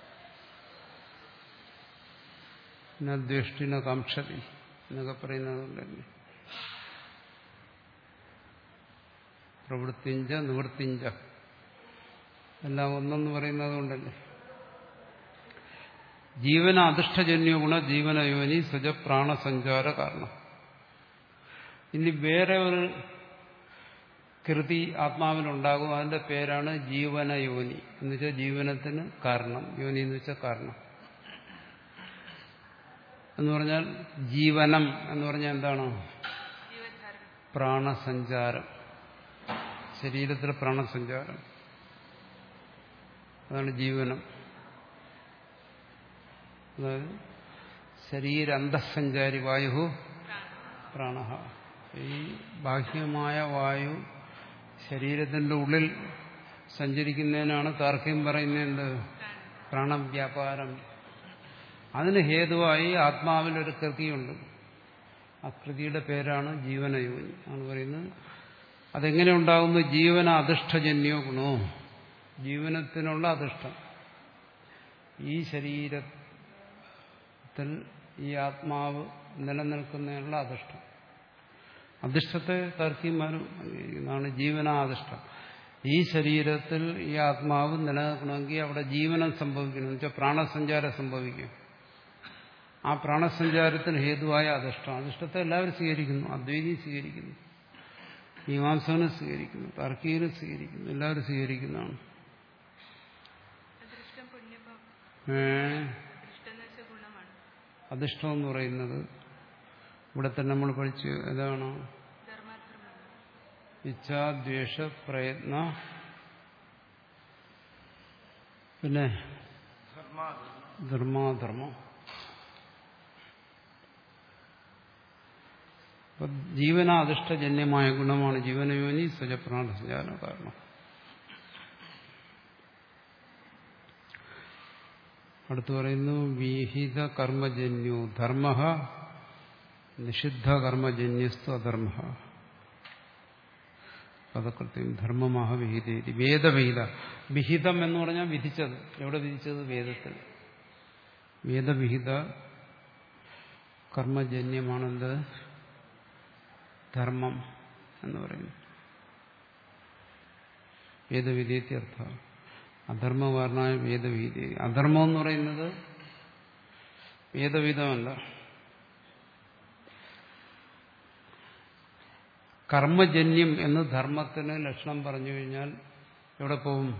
ദ്വേഷ്ടിന കാംക്ഷതി എന്നൊക്കെ പറയുന്നത്. കൊണ്ടല്ലേ പ്രവൃത്തിഞ്ച നിവൃത്തിഞ്ച എല്ലാം ഒന്നെന്ന് പറയുന്നത് കൊണ്ടല്ലേ. ജീവന അധിഷ്ഠജന്യ ഗുണ ജീവനയോനി സുജ പ്രാണസഞ്ചാര കാരണം. ഇനി വേറെ ഒരു കൃതി ആത്മാവിനുണ്ടാകും, അതിന്റെ പേരാണ് ജീവനയോനി. എന്ന് വെച്ചാൽ ജീവനത്തിന് കാരണം. യോനി എന്ന് വെച്ചാൽ കാരണം എന്ന് പറഞ്ഞാൽ ജീവനം എന്ന് പറഞ്ഞാൽ എന്താണ്? പ്രാണസഞ്ചാരം, ശരീരത്തിലെ പ്രാണസഞ്ചാരം, അതാണ് ജീവനം. അതായത് ശരീരന്തഃസഞ്ചാരി വായു പ്രാണ. ഈ ബാഹ്യമായ വായു ശരീരത്തിന്റെ ഉള്ളിൽ സഞ്ചരിക്കുന്നതിനാണ് താർക്കികം പറയുന്നത് പ്രാണവ്യാപാരം. അതിന് ഹേതുവായി ആത്മാവിലൊരു കൃതിയുണ്ട്. ആ കൃതിയുടെ പേരാണ് ജീവനയോനി ആണ് പറയുന്നത്. അതെങ്ങനെ ഉണ്ടാകുന്നു? ജീവന അധിഷ്ഠജന്യോ ഗുണോ, ജീവനത്തിനുള്ള അധിഷ്ഠം. ഈ ശരീരത്തിൽ ഈ ആത്മാവ് നിലനിൽക്കുന്നതിനുള്ള അധിഷ്ഠം. അധിഷ്ഠത്തെ താർക്കികന്മാരും അംഗീകരിക്കുന്നതാണ് ജീവനാധിഷ്ഠം. ഈ ശരീരത്തിൽ ഈ ആത്മാവ് നിലനിൽക്കണമെങ്കിൽ അവിടെ ജീവനം സംഭവിക്കണം, എന്ന് വെച്ചാൽ പ്രാണസഞ്ചാരം സംഭവിക്കും. ആ പ്രാണസഞ്ചാരത്തിന് ഹേതുവായ അധിഷ്ഠം. അധിഷ്ഠത്തെ എല്ലാവരും സ്വീകരിക്കുന്നു. അദ്വൈതി സ്വീകരിക്കുന്നു, മീമാംസകനും സ്വീകരിക്കുന്നു, താർക്കികനും സ്വീകരിക്കുന്നു, എല്ലാവരും സ്വീകരിക്കുന്നതാണ്. അധിഷ്ഠം എന്ന് പറയുന്നത് ഇവിടെ തന്നെ നമ്മൾ പഠിച്ചു. ഏതാണ്? ഇച്ഛാദ്വേഷ പ്രയത്ന, പിന്നെ ധർമാധർമ്മം. അപ്പൊ ജീവനാധിഷ്ഠജന്യമായ ഗുണമാണ് ജീവനയോനി സ്വജപ്രാണസഞ്ചാര കാരണം. അടുത്ത് പറയുന്നു വിഹിത കർമ്മജന്യോ ധർമ്മ നിഷിദ്ധ കർമ്മജന്യസ്തു അധർമ്മ. പദകൃത്യം ധർമ്മമാഹ വിഹിതേതി. വേദവിഹിത. വിഹിതം എന്ന് പറഞ്ഞാൽ വിധിച്ചത്. എവിടെ വിധിച്ചത്? വേദത്തിൽ. വേദവിഹിത കർമ്മജന്യമാണെന്ത്? ധർമ്മം എന്ന് പറയുന്നു. വേദവിധേത്യർത്ഥ അധർമ്മവാരനായ വേദവിധി. അധർമ്മം എന്ന് പറയുന്നത് വേദവിധമല്ല. കർമ്മജന്യം എന്ന് ധർമ്മത്തിന് ലക്ഷണം പറഞ്ഞു കഴിഞ്ഞാൽ എവിടെ പോവും?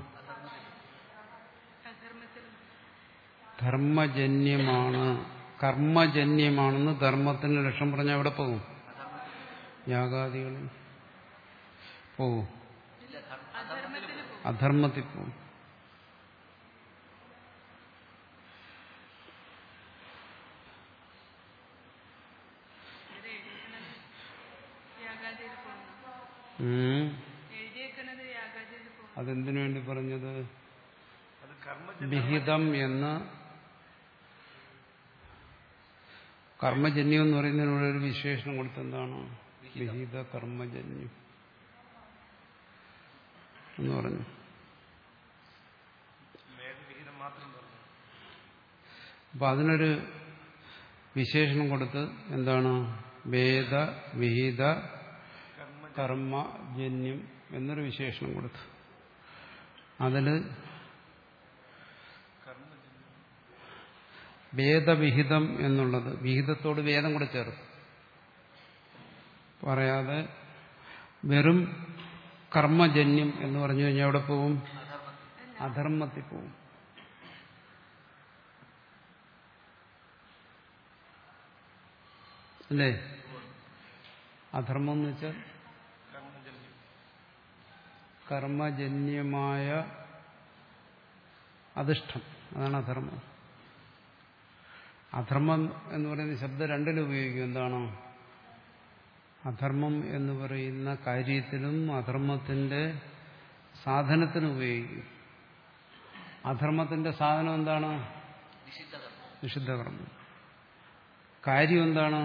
ധർമ്മജന്യമാണ്, കർമ്മജന്യമാണെന്ന് ധർമ്മത്തിന് ലക്ഷണം പറഞ്ഞാൽ എവിടെ പോവും? യാഗാദികളിൽ പോവും, അധർമ്മത്തിൽ പോവും. അതെന്തിനു വേണ്ടി പറഞ്ഞത്? വിഹിതം എന്ന് കർമ്മജന്യം എന്ന് പറയുന്നതിനുള്ള ഒരു വിശേഷണം കൊടുത്തെന്താണ്? വിഹിത കർമ്മജന്യം എന്ന് പറഞ്ഞു. അപ്പൊ അതിനൊരു വിശേഷണം കൊടുത്ത് എന്താണ്? വേദ വിഹിത കർമ്മജന്യം എന്നൊരു വിശേഷണം കൊടുത്തു. അതില് വേദവിഹിതം എന്നുള്ളത് വിഹിതത്തോട് വേദം കൂടെ ചേർത്ത് പറയാതെ വെറും കർമ്മജന്യം എന്ന് പറഞ്ഞു കഴിഞ്ഞാൽ എവിടെ പോവും? അധർമ്മത്തിൽ പോവും. അല്ലേ? അധർമ്മം എന്ന് വെച്ചാൽ കർമ്മജന്യമായ അധിഷ്ഠം, അതാണ് അധർമ്മം. അധർമ്മം എന്ന് പറയുന്ന ശബ്ദം രണ്ടിലും ഉപയോഗിക്കും. എന്താണ്? അധർമ്മം എന്ന് പറയുന്ന കാര്യത്തിലും അധർമ്മത്തിന്റെ സാധനത്തിനും ഉപയോഗിക്കും. അധർമ്മത്തിന്റെ സാധനം എന്താണ്? നിഷിദ്ധകർമ്മം. കാര്യം എന്താണ്?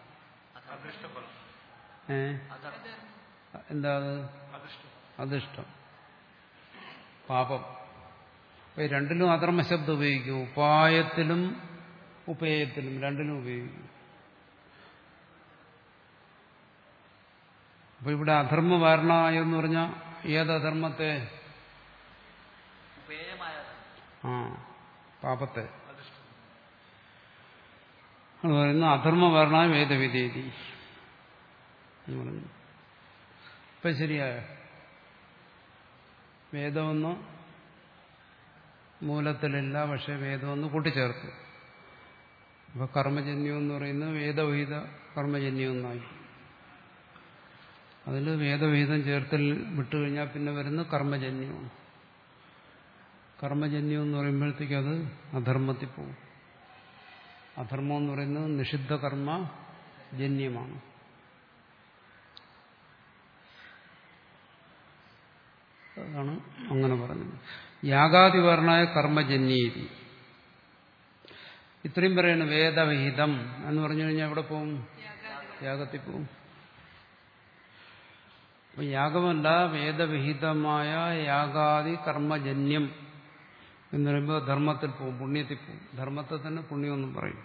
ഏ എന്താ? അധിഷ്ഠം, പാപം. അപ്പൊ രണ്ടിലും അധർമ്മ ശബ്ദം ഉപയോഗിക്കും. ഉപായത്തിലും ഉപേയത്തിലും രണ്ടിലും ഉപയോഗിക്കും. അപ്പൊ ഇവിടെ അധർമ്മ വാരണായ എന്ന് പറഞ്ഞാൽ ഏത് അധർമ്മത്തെ? ആ പാപത്തെ. അത് പറയുന്ന അധർമ്മ വാരണായ വേദവിധേതി എന്ന് പറഞ്ഞു. ഇപ്പൊ ശരിയായ വേദമൊന്ന് മൂലത്തിലില്ല, പക്ഷെ വേദമൊന്ന് കൂട്ടിച്ചേർത്തു. അപ്പൊ കർമ്മജന്യം എന്ന് പറയുന്നത് വേദവിഹിത കർമ്മജന്യം എന്നായി. അതിൽ വേദവിഹിതം ചേർത്തിൽ വിട്ടുകഴിഞ്ഞാൽ പിന്നെ വരുന്ന കർമ്മജന്യമാണ്. കർമ്മജന്യം എന്ന് പറയുമ്പോഴത്തേക്ക് അത് അധർമ്മത്തിൽ പോകും. അധർമ്മം എന്ന് പറയുന്നത് നിഷിദ്ധ കർമ്മജന്യമാണ്. അതാണ് അങ്ങനെ പറഞ്ഞത്. യാഗാദിവർണായ കർമ്മജന്യേതി. ഇത്രയും പറയുന്നത് വേദവിഹിതം എന്ന് പറഞ്ഞു കഴിഞ്ഞാൽ എവിടെ പോവും? യാഗത്തിൽ പോവും. അപ്പൊ യാഗമല്ല, വേദവിഹിതമായ യാഗാദി കർമ്മജന്യം എന്ന് പറയുമ്പോൾ ധർമ്മത്തിൽ പോവും, പുണ്യത്തിൽ പോവും. ധർമ്മത്തെ തന്നെ പുണ്യമെന്നും പറയും.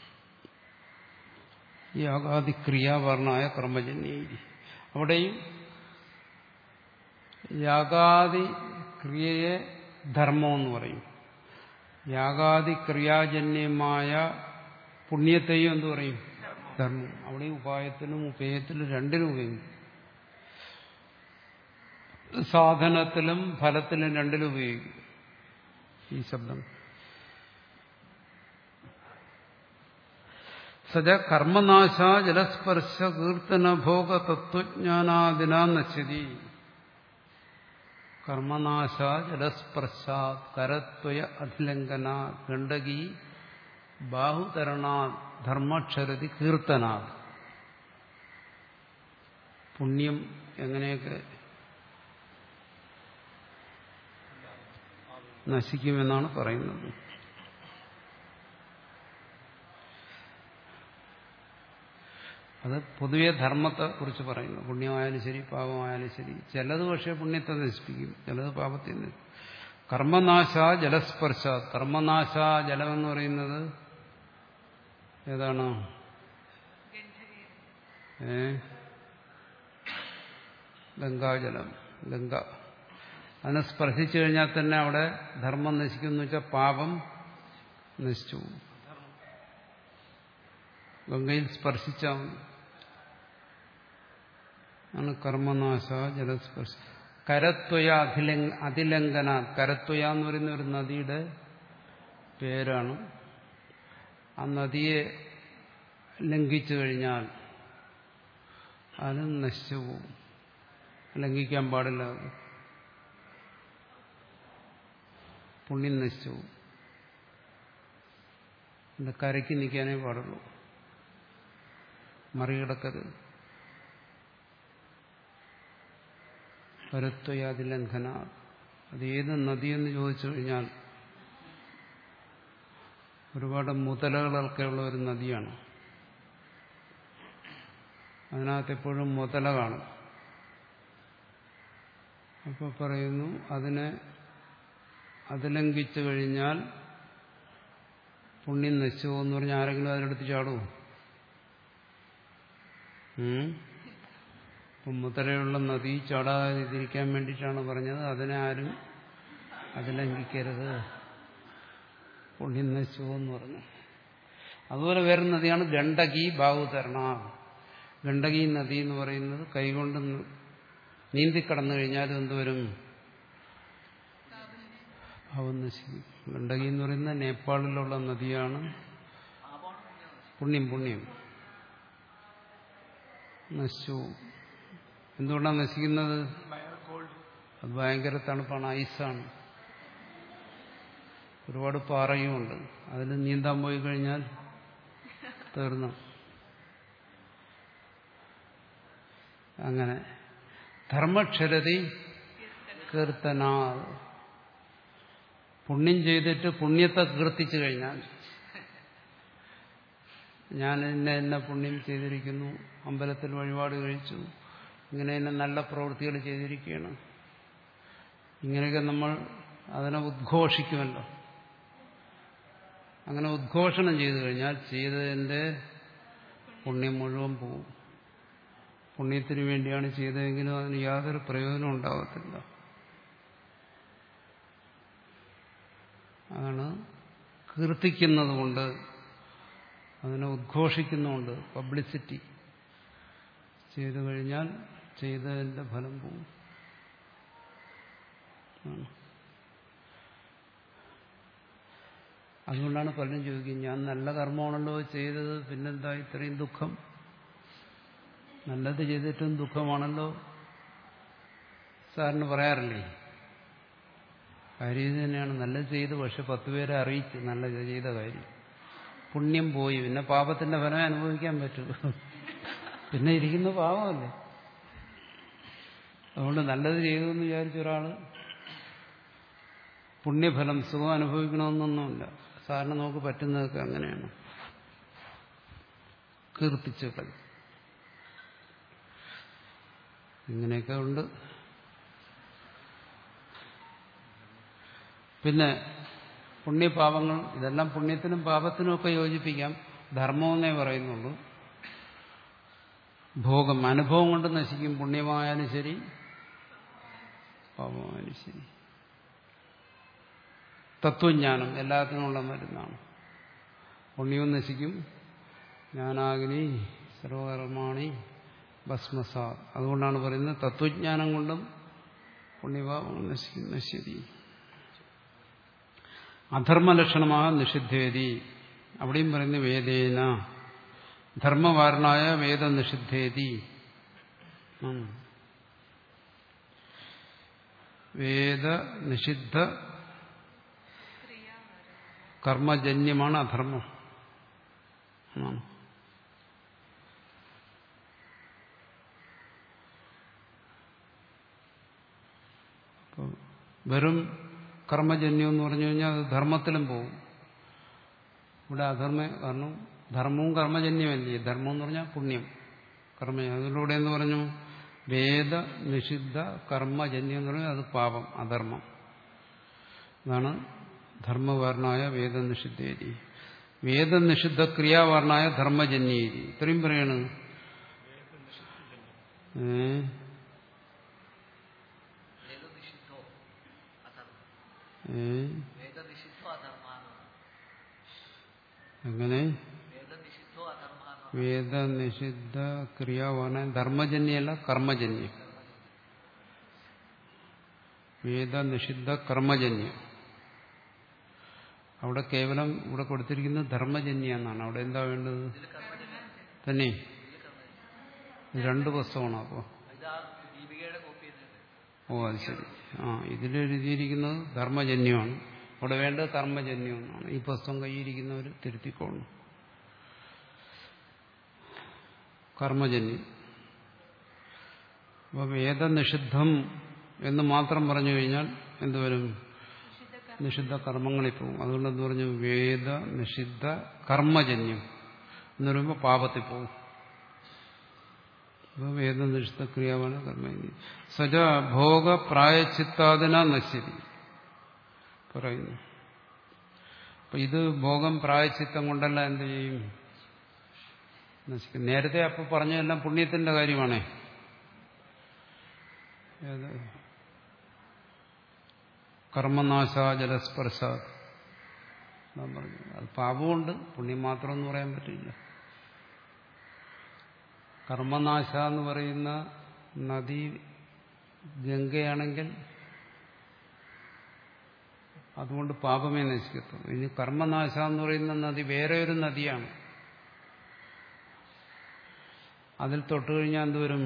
യാഗാദി ക്രിയാവർണായ കർമ്മജന്യേതി. അവിടെയും യാഗാദി ക്രിയയെ ധർമ്മം എന്ന് പറയും. യാഗാദി ക്രിയാജന്യമായ പുണ്യത്തെയും എന്തു പറയും? ധർമ്മം. അവിടെയും ഉപായത്തിലും ഉപേയത്തിലും രണ്ടിനും ഉപയോഗിക്കും. സാധനത്തിലും ഫലത്തിലും രണ്ടിലും ഉപയോഗിക്കും ഈ ശബ്ദം. സജ കർമ്മനാശ ജലസ്പർശ കീർത്തന ഭോഗ തത്വജ്ഞാനാദിനാ നശ്യതി. കർമ്മനാശ ജലസ്പർശാ കരത്വയ അധിലംഘന ഗണ്ഡകി ബാഹുതരണാ ധർമ്മക്ഷരതി കീർത്തനാ. പുണ്യം എങ്ങനെയൊക്കെ നശിക്കുമെന്നാണ് പറയുന്നത്. അത് പൊതുവെ ധർമ്മത്തെ കുറിച്ച് പറയുന്നു. പുണ്യമായാലും ശരി പാപമായാലും ശരി. ചിലത് പക്ഷേ പുണ്യത്തെ നശിപ്പിക്കും, ചിലത് പാപത്തെ നശിപ്പിക്കും. കർമ്മനാശ ജലസ്പർശ. കർമ്മനാശ ജലമെന്ന് പറയുന്നത് ഏതാണ്? ഏ ഗംഗാജലം. ഗംഗ അതിനെ സ്പർശിച്ചു കഴിഞ്ഞാൽ തന്നെ അവിടെ ധർമ്മം നശിക്കുമെന്ന് വെച്ചാൽ പാപം നശിച്ചു. ഗംഗയിൽ സ്പർശിച്ചാൽ ആണ് കർമ്മനാശ ജലസ്പർശ. കരത്വയ അതിലംഘ അതിലംഘന. കരത്വയ എന്ന് പറയുന്ന ഒരു നദിയുടെ പേരാണ്. ആ നദിയെ ലംഘിച്ചു കഴിഞ്ഞാൽ അത് നശിച്ചു പോകും. ലംഘിക്കാൻ പാടില്ല. പുണ്യം നശിച്ചു പോകും. അതിന്റെ കരയ്ക്ക് നിൽക്കാനേ പാടുള്ളൂ, മറികടക്കരുത്. കരത്വയാതിലംഘന. അത് ഏത് നദിയെന്ന് ചോദിച്ചു കഴിഞ്ഞാൽ ഒരുപാട് മുതലകളൊക്കെയുള്ള ഒരു നദിയാണ്. അതിനകത്ത് എപ്പോഴും മുതല കാണും. അപ്പോൾ പറയുന്നു അതിനെ അതിലംഘിച്ചു കഴിഞ്ഞാൽ പുണ്യം നശിച്ചു പോകുമെന്ന് പറഞ്ഞാൽ ആരെങ്കിലും അതിനെടുത്ത് ചാടുമോ? അപ്പം മുതലയുള്ള നദി ചാടാതിരിക്കാൻ വേണ്ടിയിട്ടാണ് പറഞ്ഞത് അതിനെ ആരും അതിലംഘിക്കരുത്, പുണ്യം നശിച്ചു പോകുമെന്ന് പറഞ്ഞു. അതുപോലെ വേറെ നദിയാണ് ഗണ്ഡകി ബാഹുതരണ. ഗണ്ഡകി നദി എന്ന് പറയുന്നത് കൈകൊണ്ട് നീന്തിക്കടന്നു കഴിഞ്ഞാൽ എന്തുവരും? പാപം നശിക്കും. ഗണ്ഡകി എന്ന് പറയുന്നത് നേപ്പാളിലുള്ള നദിയാണ്. പുണ്യം പുണ്യം നശിച്ചു. എന്തുകൊണ്ടാണ് നശിക്കുന്നത്? അത് ഭയങ്കര തണുപ്പാണ്, ഐസാണ്. ഒരുപാട് പാറയുമുണ്ട്. അതിൽ നീന്താൻ പോയി കഴിഞ്ഞാൽ തീർന്നു. അങ്ങനെ ധർമ്മക്ഷരതി കീർത്തന. പുണ്യം ചെയ്തിട്ട് പുണ്യത്തെ കീർത്തിച്ചു കഴിഞ്ഞാൽ, ഞാൻ എന്നെ എന്നെ പുണ്യം ചെയ്തിരിക്കുന്നു, അമ്പലത്തിൽ വഴിപാട് കഴിച്ചു, ഇങ്ങനെ എന്നെ നല്ല പ്രവൃത്തികൾ ചെയ്തിരിക്കുകയാണ്, ഇങ്ങനെയൊക്കെ നമ്മൾ അതിനെ ഉദ്ഘോഷിക്കുമല്ലോ. അങ്ങനെ ഉദ്ഘോഷണം ചെയ്തു കഴിഞ്ഞാൽ ചെയ്തതിൻ്റെ പുണ്യം മുഴുവൻ പോകും. പുണ്യത്തിന് വേണ്ടിയാണ് ചെയ്തതെങ്കിലും അതിന് യാതൊരു പ്രയോജനം ഉണ്ടാകത്തില്ല. അതാണ് കീർത്തിക്കുന്നത് കൊണ്ട്, അതിനെ ഉദ്ഘോഷിക്കുന്നുണ്ട്, പബ്ലിസിറ്റി ചെയ്തു കഴിഞ്ഞാൽ ചെയ്തതിൻ്റെ ഫലം പോകും. അതുകൊണ്ടാണ് പലരും ചോദിക്കും, ഞാൻ നല്ല കർമ്മമാണല്ലോ ചെയ്തത്, പിന്നെന്താ ഇത്രയും ദുഃഖം? നല്ലത് ചെയ്തിട്ടും ദുഃഖമാണല്ലോ സാറിന് പറയാറില്ലേ? കാര്യം ഇത് തന്നെയാണ്. നല്ലത് ചെയ്ത് പക്ഷെ പത്ത് പേരെ അറിയിച്ചു നല്ല ചെയ്ത കാര്യം, പുണ്യം പോയി, പിന്നെ പാപത്തിന്റെ ഫലം അനുഭവിക്കാൻ പറ്റൂ. പിന്നെ ഇരിക്കുന്ന പാപമല്ലേ. അതുകൊണ്ട് നല്ലത് ചെയ്തു എന്ന് വിചാരിച്ച ഒരാള് പുണ്യഫലം സുഖം അനുഭവിക്കണമെന്നൊന്നുമില്ല. സാറിന് നമുക്ക് പറ്റുന്നതൊക്കെ അങ്ങനെയാണ്, കീർത്തിച്ച് കളി. ഇങ്ങനെയൊക്കെ ഉണ്ട്. പിന്നെ പുണ്യപാപങ്ങൾ, ഇതെല്ലാം പുണ്യത്തിനും പാപത്തിനും ഒക്കെ യോജിപ്പിക്കാം. ധർമ്മമെന്നേ പറയുന്നുള്ളൂ. ഭോഗം, അനുഭവം കൊണ്ട് നശിക്കും. പുണ്യമായാലും ശരി പാപമായാലും ശരി. തത്വജ്ഞാനം എല്ലാത്തിനുള്ള മരുന്നാണ്. പുണ്യവും നശിക്കും, ജ്ഞാനാഗ്നി സർവകർമാണി ഭസ്മസാ. അതുകൊണ്ടാണ് പറയുന്നത് തത്വജ്ഞാനം കൊണ്ടും പുണ്യപാപങ്ങൾ നശിക്കുന്ന. ശരി. അധർമ്മലക്ഷണമായ നിഷിദ്ധേതി, അവിടെയും പറയുന്ന വേദേന ധർമ്മവാരണായ വേദനിഷിദ്ധേതി. വേദനിഷിദ്ധ കർമ്മജന്യമാണ് അധർമ്മം. വെറും കർമ്മജന്യം എന്ന് പറഞ്ഞു കഴിഞ്ഞാൽ അത് ധർമ്മത്തിലും പോകും. ഇവിടെ അധർമ്മ കാരണം ധർമ്മവും കർമ്മജന്യമല്ലേ. ധർമ്മം എന്ന് പറഞ്ഞാൽ പുണ്യം, കർമ്മജന്യം. അതിലൂടെ എന്ന് പറഞ്ഞു വേദ നിഷിദ്ധ കർമ്മജന്യം എന്ന് പറഞ്ഞാൽ അത് പാപം, അധർമ്മം. അതാണ് ധർമ്മവർണായ വേദനിഷിദ്ധേരി, വേദനിഷിദ്ധ ക്രിയാവർണായ ധർമ്മജന്യേരി. ഇത്രയും പറയാണ്. ഏ എങ്ങനെ വേദനിഷിദ്ധ ക്രിയാവർണ ധർമ്മജന്യല്ല കർമ്മജന്യം. വേദനിഷിദ്ധ കർമ്മജന്യം. അവിടെ കേവലം ഇവിടെ കൊടുത്തിരിക്കുന്നത് ധർമ്മജന്യ എന്നാണ്. അവിടെ എന്താ വേണ്ടത് തന്നെ? രണ്ട് പുസ്തകമാണ്. അപ്പോ ഓ അത് ശരി. ആ ഇതിലെഴുതിയിരിക്കുന്നത് ധർമ്മജന്യമാണ്, അവിടെ വേണ്ടത് കർമ്മജന്യം എന്നാണ്. ഈ പുസ്തകം കയ്യിരിക്കുന്നവർ തിരുത്തിക്കോണം. കർമ്മജന്യം. അപ്പൊ വേദനിഷിദ്ധം എന്ന് മാത്രം പറഞ്ഞു കഴിഞ്ഞാൽ എന്തുവരും? നിഷിദ്ധ കർമ്മങ്ങളിൽ പോകും. അതുകൊണ്ട് എന്ത് പറഞ്ഞു? വേദ നിഷിദ്ധ കർമ്മജന്യം എന്ന് പറയുമ്പോൾ പാപത്തിൽ പോകും. അപ്പോൾ വേദനിഷിദ്ധ ക്രിയാവാണ് കർമ്മജന്യം. സജ ഭോഗ പ്രായച്ചിത്താദിന നശ്യതി പറയുന്നു. അപ്പൊ ഇത് ഭോഗം പ്രായച്ചിത്തം കൊണ്ടല്ല എന്ത് ചെയ്യും? നശിക്കും. നേരത്തെ അപ്പൊ പറഞ്ഞതെല്ലാം പുണ്യത്തിന്റെ കാര്യമാണേ. ഏത് കർമ്മനാശ ജലസ്പർശാത് ഞാൻ പറഞ്ഞു. അത് പാപമുണ്ട്, പുണ്യം മാത്രമെന്ന് പറയാൻ പറ്റില്ല. കർമ്മനാശ എന്ന് പറയുന്ന നദി ഗംഗയാണെങ്കിൽ അതുകൊണ്ട് പാപമേ നശിക്കത്തുള്ളൂ. ഇനി കർമ്മനാശ എന്ന് പറയുന്ന നദി വേറെ ഒരു നദിയാണ്. അതിൽ തൊട്ട് കഴിഞ്ഞാൽ എന്തുവരും?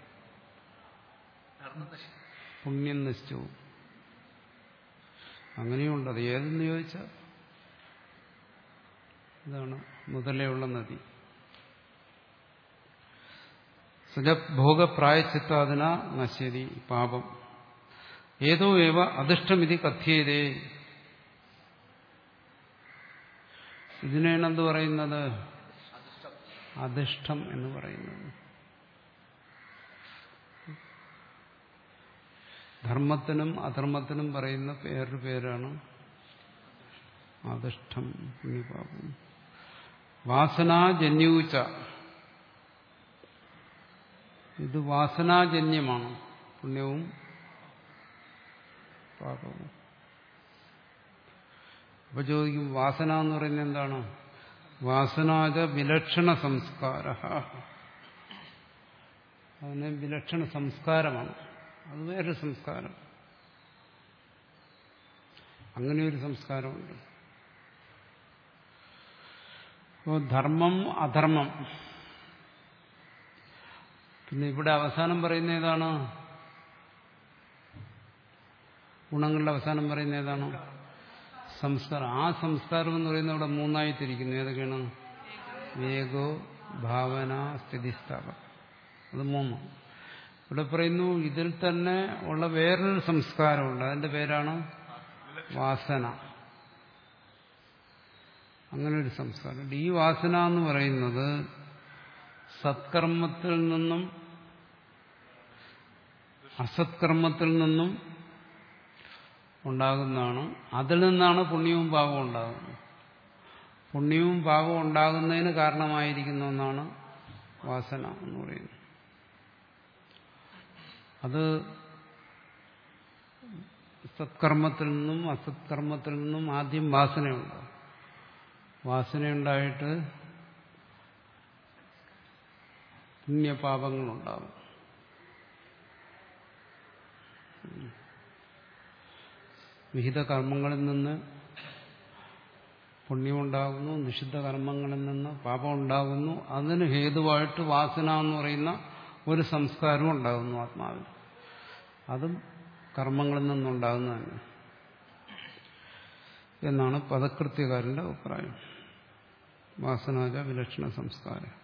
പുണ്യം നശിച്ചു. അങ്ങനെയുണ്ട്. അത് ഏതെന്ന് ചോദിച്ചാൽ ഇതാണ് മുതലെയുള്ള നദി. സജഭോഗപ്രായച്ചിത്താദിന നശ്യതി പാപം. ഏതോ ഏവ അധിഷ്ഠമിതി കഥ്യേതേ. ഇതിനാണ് എന്ത് പറയുന്നത്? അധിഷ്ഠം എന്ന് പറയുന്നത്. ധർമ്മത്തിനും അധർമ്മത്തിനും പറയുന്ന പേരുടെ പേരാണ് അധിഷ്ഠം. പുണ്യപാപം. വാസനാജന്യൂച്ച. ഇത് വാസനാജന്യമാണ്, പുണ്യവും പാപവും. അപ്പൊ ചോദിക്കും, വാസന എന്ന് പറയുന്നത് എന്താണ്? വാസനാജ വിലക്ഷണ സംസ്കാര. അതിന് വിലക്ഷണ സംസ്കാരമാണ്. അത് വേറൊരു സംസ്കാരം. അങ്ങനെയൊരു സംസ്കാരമുണ്ട്. അപ്പോൾ ധർമ്മം അധർമ്മം. പിന്നെ ഇവിടെ അവസാനം പറയുന്ന ഏതാണ്? ഗുണങ്ങളുടെ അവസാനം പറയുന്ന ഏതാണ്? സംസ്കാരം. ആ സംസ്കാരം എന്ന് പറയുന്നത് ഇവിടെ മൂന്നായി തിരിക്കുന്നു. ഏതൊക്കെയാണ്? വേഗോ, ഭാവന, സ്ഥിതിസ്ഥാപകം. അത് മൂന്ന്. ഇവിടെ പറയുന്നു ഇതിൽ തന്നെ ഉള്ള വേറൊരു സംസ്കാരമുണ്ട്. അതിന്റെ പേരാണ് വാസന. അങ്ങനെ ഒരു സംസ്കാരം. ഈ വാസന എന്ന് പറയുന്നത് സത്കർമ്മത്തിൽ നിന്നും അസത്കർമ്മത്തിൽ നിന്നും ഉണ്ടാകുന്നതാണ്. അതിൽ നിന്നാണ് പുണ്യവും പാപവും ഉണ്ടാകുന്നത്. പുണ്യവും പാപവും ഉണ്ടാകുന്നതിന് കാരണമായിരിക്കുന്ന ഒന്നാണ് വാസന എന്ന് പറയുന്നത്. അത് സത്കർമ്മത്തിൽ നിന്നും അസത്കർമ്മത്തിൽ നിന്നും ആദ്യം വാസനയുണ്ടാകും. വാസനയുണ്ടായിട്ട് പുണ്യപാപങ്ങളുണ്ടാകും. വിഹിത കർമ്മങ്ങളിൽ നിന്ന് പുണ്യമുണ്ടാകുന്നു, നിഷിദ്ധ കർമ്മങ്ങളിൽ നിന്ന് പാപം ഉണ്ടാകുന്നു. അതിന് ഹേതുവായിട്ട് വാസന എന്ന് പറയുന്ന ഒരു സംസ്കാരവും ഉണ്ടാകുന്നു ആത്മാവിൽ. അതും കർമ്മങ്ങളിൽ നിന്നുണ്ടാകുന്നതാണ് എന്നാണ് പദകൃത്യകാരന്റെ അഭിപ്രായം. വാസനാജ വിലക്ഷണ സംസ്കാരം.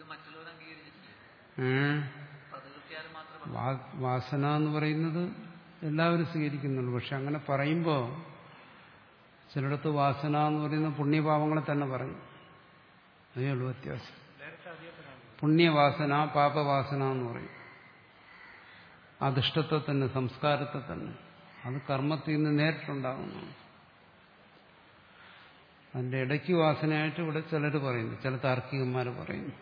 വാസന എന്ന് പറയുന്നത് എല്ലാവരും സ്വീകരിക്കുന്നുള്ളൂ. പക്ഷെ അങ്ങനെ പറയുമ്പോൾ ചിലയിടത്ത് വാസന എന്ന് പറയുന്ന പുണ്യപാപങ്ങളെ തന്നെ പറയും. അതേ ഉള്ളൂ വ്യത്യാസം. പുണ്യവാസന പാപവാസന എന്ന് പറയും. അധിഷ്ഠത്തെ തന്നെ, സംസ്കാരത്തെ തന്നെ. അത് കർമ്മത്തിൽ നിന്ന് നേരിട്ടുണ്ടാകുന്നതാണ്. അതിന്റെ ഇടയ്ക്ക് വാസനയായിട്ട് ഇവിടെ ചിലർ പറയുന്നു, ചില താർക്കികന്മാർ പറയുന്നു.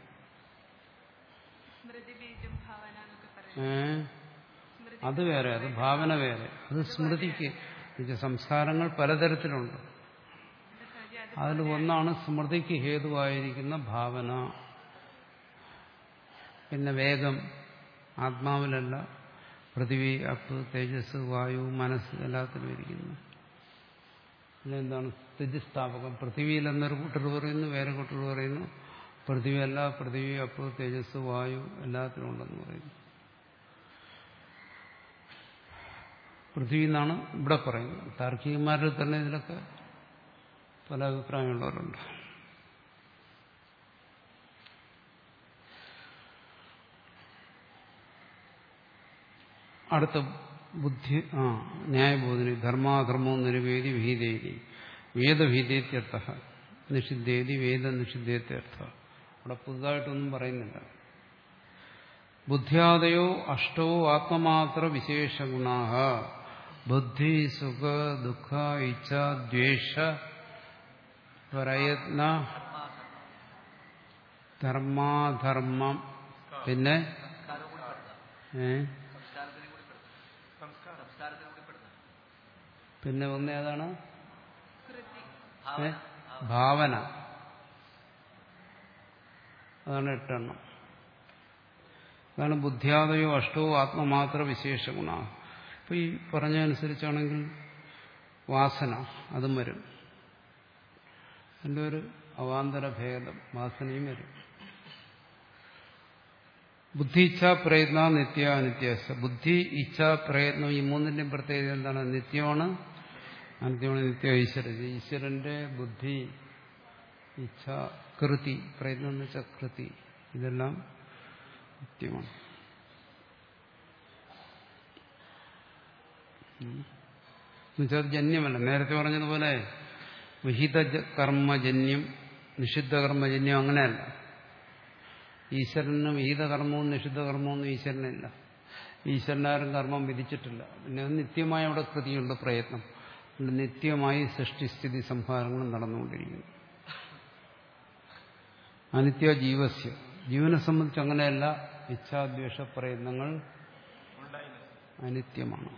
ഏ അത് വേറെ, അത് ഭാവന വേറെ. അത് സ്മൃതിക്ക് സംസ്കാരങ്ങൾ പലതരത്തിലുണ്ട്. അതിൽ ഒന്നാണ് സ്മൃതിക്ക് ഹേതുവായിരിക്കുന്ന ഭാവന. പിന്നെ വേഗം ആത്മാവിലല്ല, പൃഥിവി, അപ്പ്, തേജസ്, വായു, മനസ്സ് എല്ലാത്തിലും ഇരിക്കുന്നു. പിന്നെ എന്താണ് സ്ഥിതിസ്ഥാപകം? പൃഥിവിയിലെന്നൊരു കൂട്ടർ പറയുന്നു, വേറെ കൂട്ടർ പറയുന്നു പൃഥിവി അല്ല, പൃഥിവി, അപ്പ്, തേജസ്, വായു എല്ലാത്തിലും ഉണ്ടെന്ന് പറയുന്നു. പൃഥ്വി എന്നാണ് ഇവിടെ പറയുന്നത്. താർക്കികന്മാരിൽ തന്നെ ഇതിലൊക്കെ പല അഭിപ്രായമുള്ളവരുണ്ട്. അടുത്ത ബുദ്ധി ആ ന്യായബോധന ധർമാധർമ്മവും നിരുവേദി വിഹിതേതി വേദവിഹിതേത്യർത്ഥ നിഷിദ്ധേതി വേദനിഷിദ്ധേത്യർത്ഥ. അവിടെ പുതുതായിട്ടൊന്നും പറയുന്നില്ല. ബുദ്ധ്യാദയോ അഷ്ടോ ആത്മമാത്ര വിശേഷ ഗുണാഃ ബുദ്ധി, സുഖ, ദുഃഖ, ഇച്ഛ, ദ്വേഷ, പ്രയത്ന, ധർമാധർമ്മം. പിന്നെ ഏ പിന്നെ ഒന്ന് ഏതാണ്? ഭാവന. അതാണ് എട്ടെണ്ണം. അതാണ് ബുദ്ധ്യാദയോ അഷ്ടോ ആത്മമാത്ര വിശേഷ ഗുണ. ഇപ്പൊ ഈ പറഞ്ഞതനുസരിച്ചാണെങ്കിൽ വാസന അതും വരും. അതിൻ്റെ ഒരു അവാന്തര ഭേദം വാസനയും വരും. ബുദ്ധി, ഇച്ഛ, പ്രയത്ന, നിത്യ, അനിത്യസ. ബുദ്ധി, ഇച്ഛ, പ്രയത്നം ഈ മൂന്നിന്റെയും പ്രത്യേകത എന്താണ്? നിത്യമാണ്, അനിത്യമാണ്. നിത്യ ഈശ്വരൻ. ഈശ്വരന്റെ ബുദ്ധി, ഇച്ഛ, കൃതി, പ്രയത്നം എന്ന് വെച്ചാൽ കൃതി, ഇതെല്ലാം നിത്യമാണ്. എന്നുവെച്ചാൽ ജന്യമല്ല. നേരത്തെ പറഞ്ഞതുപോലെ വിഹിത കർമ്മജന്യം നിഷിദ്ധ കർമ്മജന്യം അങ്ങനെയല്ല. ഈശ്വരന് വിഹിത കർമ്മവും നിഷിദ്ധ കർമ്മവും ഈശ്വരനില്ല. ഈശ്വരനാരും കർമ്മം വിധിച്ചിട്ടില്ല. പിന്നെ നിത്യമായ അവിടെ കൃതിയുണ്ട്, പ്രയത്നം. നിത്യമായി സൃഷ്ടിസ്ഥിതി സംഹാരങ്ങളും നടന്നുകൊണ്ടിരിക്കുന്നു. അനിത്യ ജീവസ്യ. ജീവനെ സംബന്ധിച്ച് അങ്ങനെയല്ല. ഇച്ഛാദ്വേഷ പ്രയത്നങ്ങൾ അനിത്യമാണ്.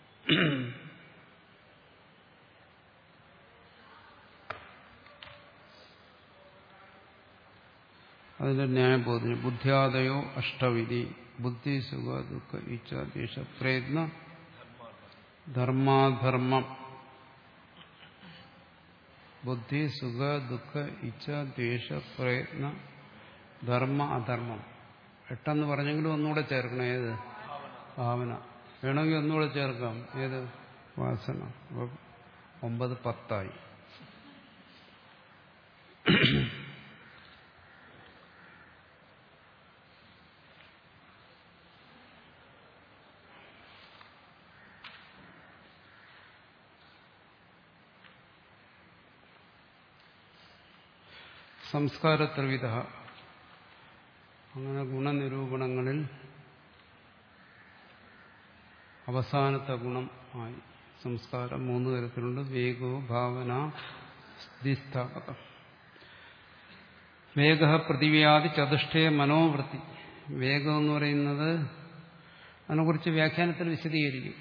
അതിന്റെ ന്യായബോധന ബുദ്ധ്യാദയോ അഷ്ടവിധി ബുദ്ധി, സുഖ, ദുഃഖ, ഇച്ഛ, ദ്വേഷ, പ്രയത്ന, ധർമാധർമ്മം. ബുദ്ധി, സുഖ, ദുഃഖ, ഇച്ഛ, ദ്വേഷ, പ്രയത്ന, ധർമ്മ, അധർമ്മം. എട്ടെന്ന് പറഞ്ഞെങ്കിലും ഒന്നുകൂടെ ചേർക്കണം. ഏത്? ഭാവന. വേണമെങ്കിൽ ഒന്നുകൂടെ ചേർക്കാം. ഏത്? വാസന. ഒമ്പത് പത്തായി. സംസ്കാര ത്രിവിധ. അങ്ങനെ ഗുണനിരൂപണങ്ങളിൽ അവസാനത്തെ ഗുണം ആയി. സംസ്കാരം മൂന്ന് തരത്തിലുണ്ട്. വേഗോ, ഭാവന, സ്ഥിതിസ്ഥാപക. വേഗ പൃഥിവ്യാദി ചതുഷ്ടയ മനോവൃത്തി. വേഗം എന്ന് പറയുന്നത് അതിനെക്കുറിച്ച് വ്യാഖ്യാനത്തിൽ വിശദീകരിക്കും.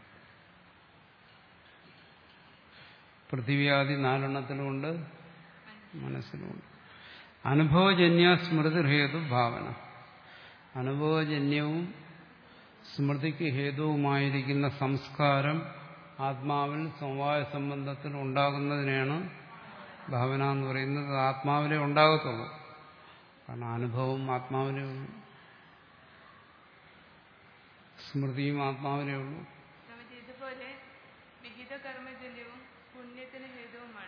പൃഥിവ്യാദി നാലെണ്ണത്തിലുമുണ്ട്, മനസ്സിലുമുണ്ട്. അനുഭവജന്യ സ്മൃതിഹേതു ഭാവന. അനുഭവജന്യവും സ്മൃതിക്ക് ഹേതുവുമായിരിക്കുന്ന സംസ്കാരം ആത്മാവിൽ സമവായ സംബന്ധത്തിൽ ഉണ്ടാകുന്നതിനെയാണ് ഭാവന എന്ന് പറയുന്നത്. ആത്മാവിലെ ഉണ്ടാകത്തുള്ളൂ. കാരണം അനുഭവം ആത്മാവിലേ ഉള്ളൂ, സ്മൃതിയും ആത്മാവിലേ ഉള്ളൂ. ഇതുപോലെ വിഹിത കർമ്മജന്യവും പുണ്യത്തിന് ഹേതുവുമാണ്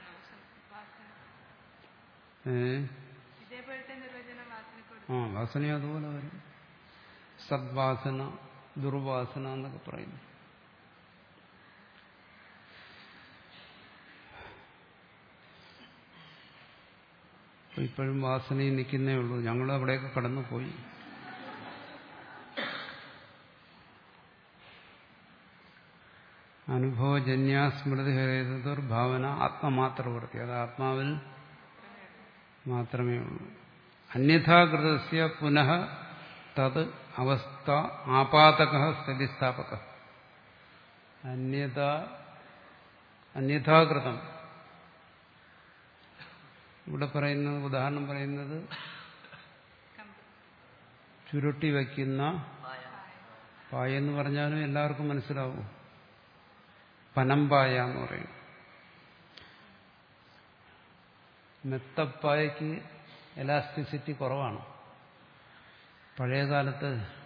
ആ വാസന. അതുപോലെ വരും. സദ്വാസന, ദുർവാസന എന്നൊക്കെ പറയുന്നു. ഇപ്പോഴും വാസനയിൽ നിൽക്കുന്നേ ഉള്ളൂ. ഞങ്ങളും അവിടെയൊക്കെ കടന്നു പോയി. അനുഭവജന്യ സ്മൃതി ഹേതുർ ഭാവന ആത്മമാത്രവൃത്തി. അത് ആത്മാവിൽ മാത്രമേ ഉള്ളൂ. അന്യഥാകൃതസ്യ പുനഃ തത് അവസ്ഥ ആപാതക സ്ഥിതിസ്ഥാപക. അന്യത അന്യഥാകൃതം ഇവിടെ പറയുന്നത്, ഉദാഹരണം പറയുന്നത് ചുരുട്ടി വയ്ക്കുന്ന പായെന്ന് പറഞ്ഞാലും എല്ലാവർക്കും മനസ്സിലാവും. പനമ്പായ എന്ന് പറയും. മെത്തപ്പായക്ക് എലാസ്റ്റിസിറ്റി കുറവാണ്. പഴയകാലത്ത്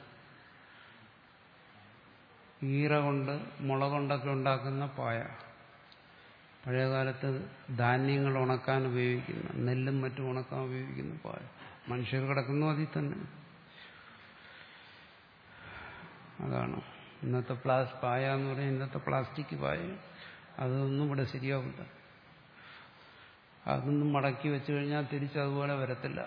ഈറ കൊണ്ട് മുള കൊണ്ടൊക്കെ ഉണ്ടാക്കുന്ന പായ, പഴയകാലത്ത് ധാന്യങ്ങൾ ഉണക്കാൻ ഉപയോഗിക്കുന്ന, നെല്ലും മറ്റും ഉണക്കാൻ ഉപയോഗിക്കുന്ന പായ, മനുഷ്യർ കിടക്കുന്നു അതിൽ തന്നെ. അതാണ് ഇന്നത്തെ പ്ലാസ് പായ എന്ന് പറയുന്നത്. ഇന്നത്തെ പ്ലാസ്റ്റിക് പായ അതൊന്നും ഇവിടെ ശരിയാവില്ല. അതൊന്നും മടക്കി വെച്ചു കഴിഞ്ഞാൽ തിരിച്ചതുപോലെ വരത്തില്ല.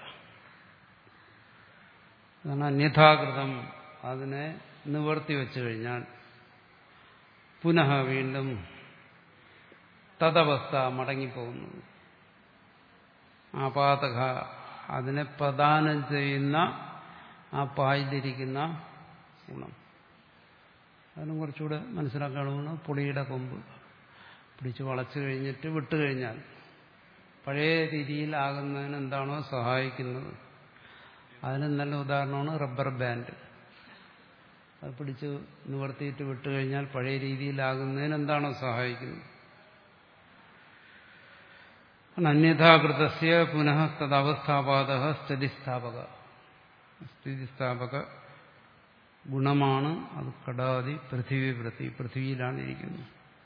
അതാണ് അന്യഥാകൃതം. അതിനെ നിവർത്തി വെച്ചു കഴിഞ്ഞാൽ പുനഃ വീണ്ടും തദവസ്ഥ മടങ്ങിപ്പോകുന്നത്. ആപാതക അതിനെ പ്രദാനം ചെയ്യുന്ന ആ പായിലിരിക്കുന്ന ഗുണം. അതിനും കുറച്ചുകൂടെ മനസ്സിലാക്കാവുന്ന പുളിയുടെ കൊമ്പ് പിടിച്ച് വളച്ചു കഴിഞ്ഞിട്ട് വിട്ടുകഴിഞ്ഞാൽ പഴയ രീതിയിലാകുന്നതിന് എന്താണോ സഹായിക്കുന്നത്, അതിന് നല്ല ഉദാഹരണമാണ് റബ്ബർ ബാൻഡ്. അത് പിടിച്ച് നിവർത്തിയിട്ട് വിട്ടുകഴിഞ്ഞാൽ പഴയ രീതിയിലാകുന്നതിന് എന്താണോ സഹായിക്കുന്നത്. അന്യഥാകൃതസ്യ പുനഃ തദവസ്ഥാപാദ സ്ഥിതിസ്ഥാപക. സ്ഥിതിസ്ഥാപക ഗുണമാണ് അത്. കടാതി പൃഥിവി പ്രതി, പൃഥ്വിയിലാണ് ഇരിക്കുന്നത്.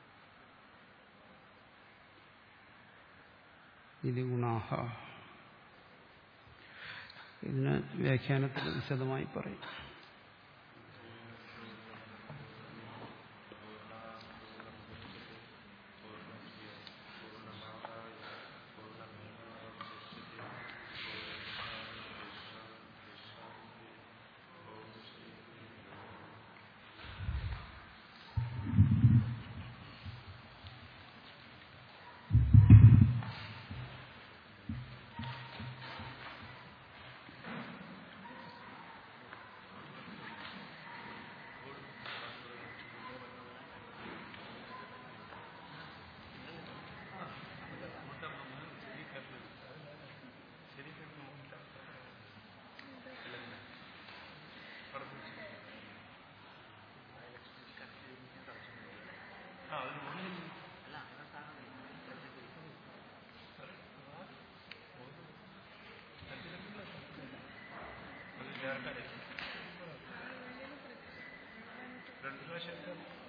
ഇത് ഗുണാഹ. ഇതിന് വ്യാഖ്യാനത്തിൽ വിശദമായി പറയും. രണ്ട് പ്രാവശ്യം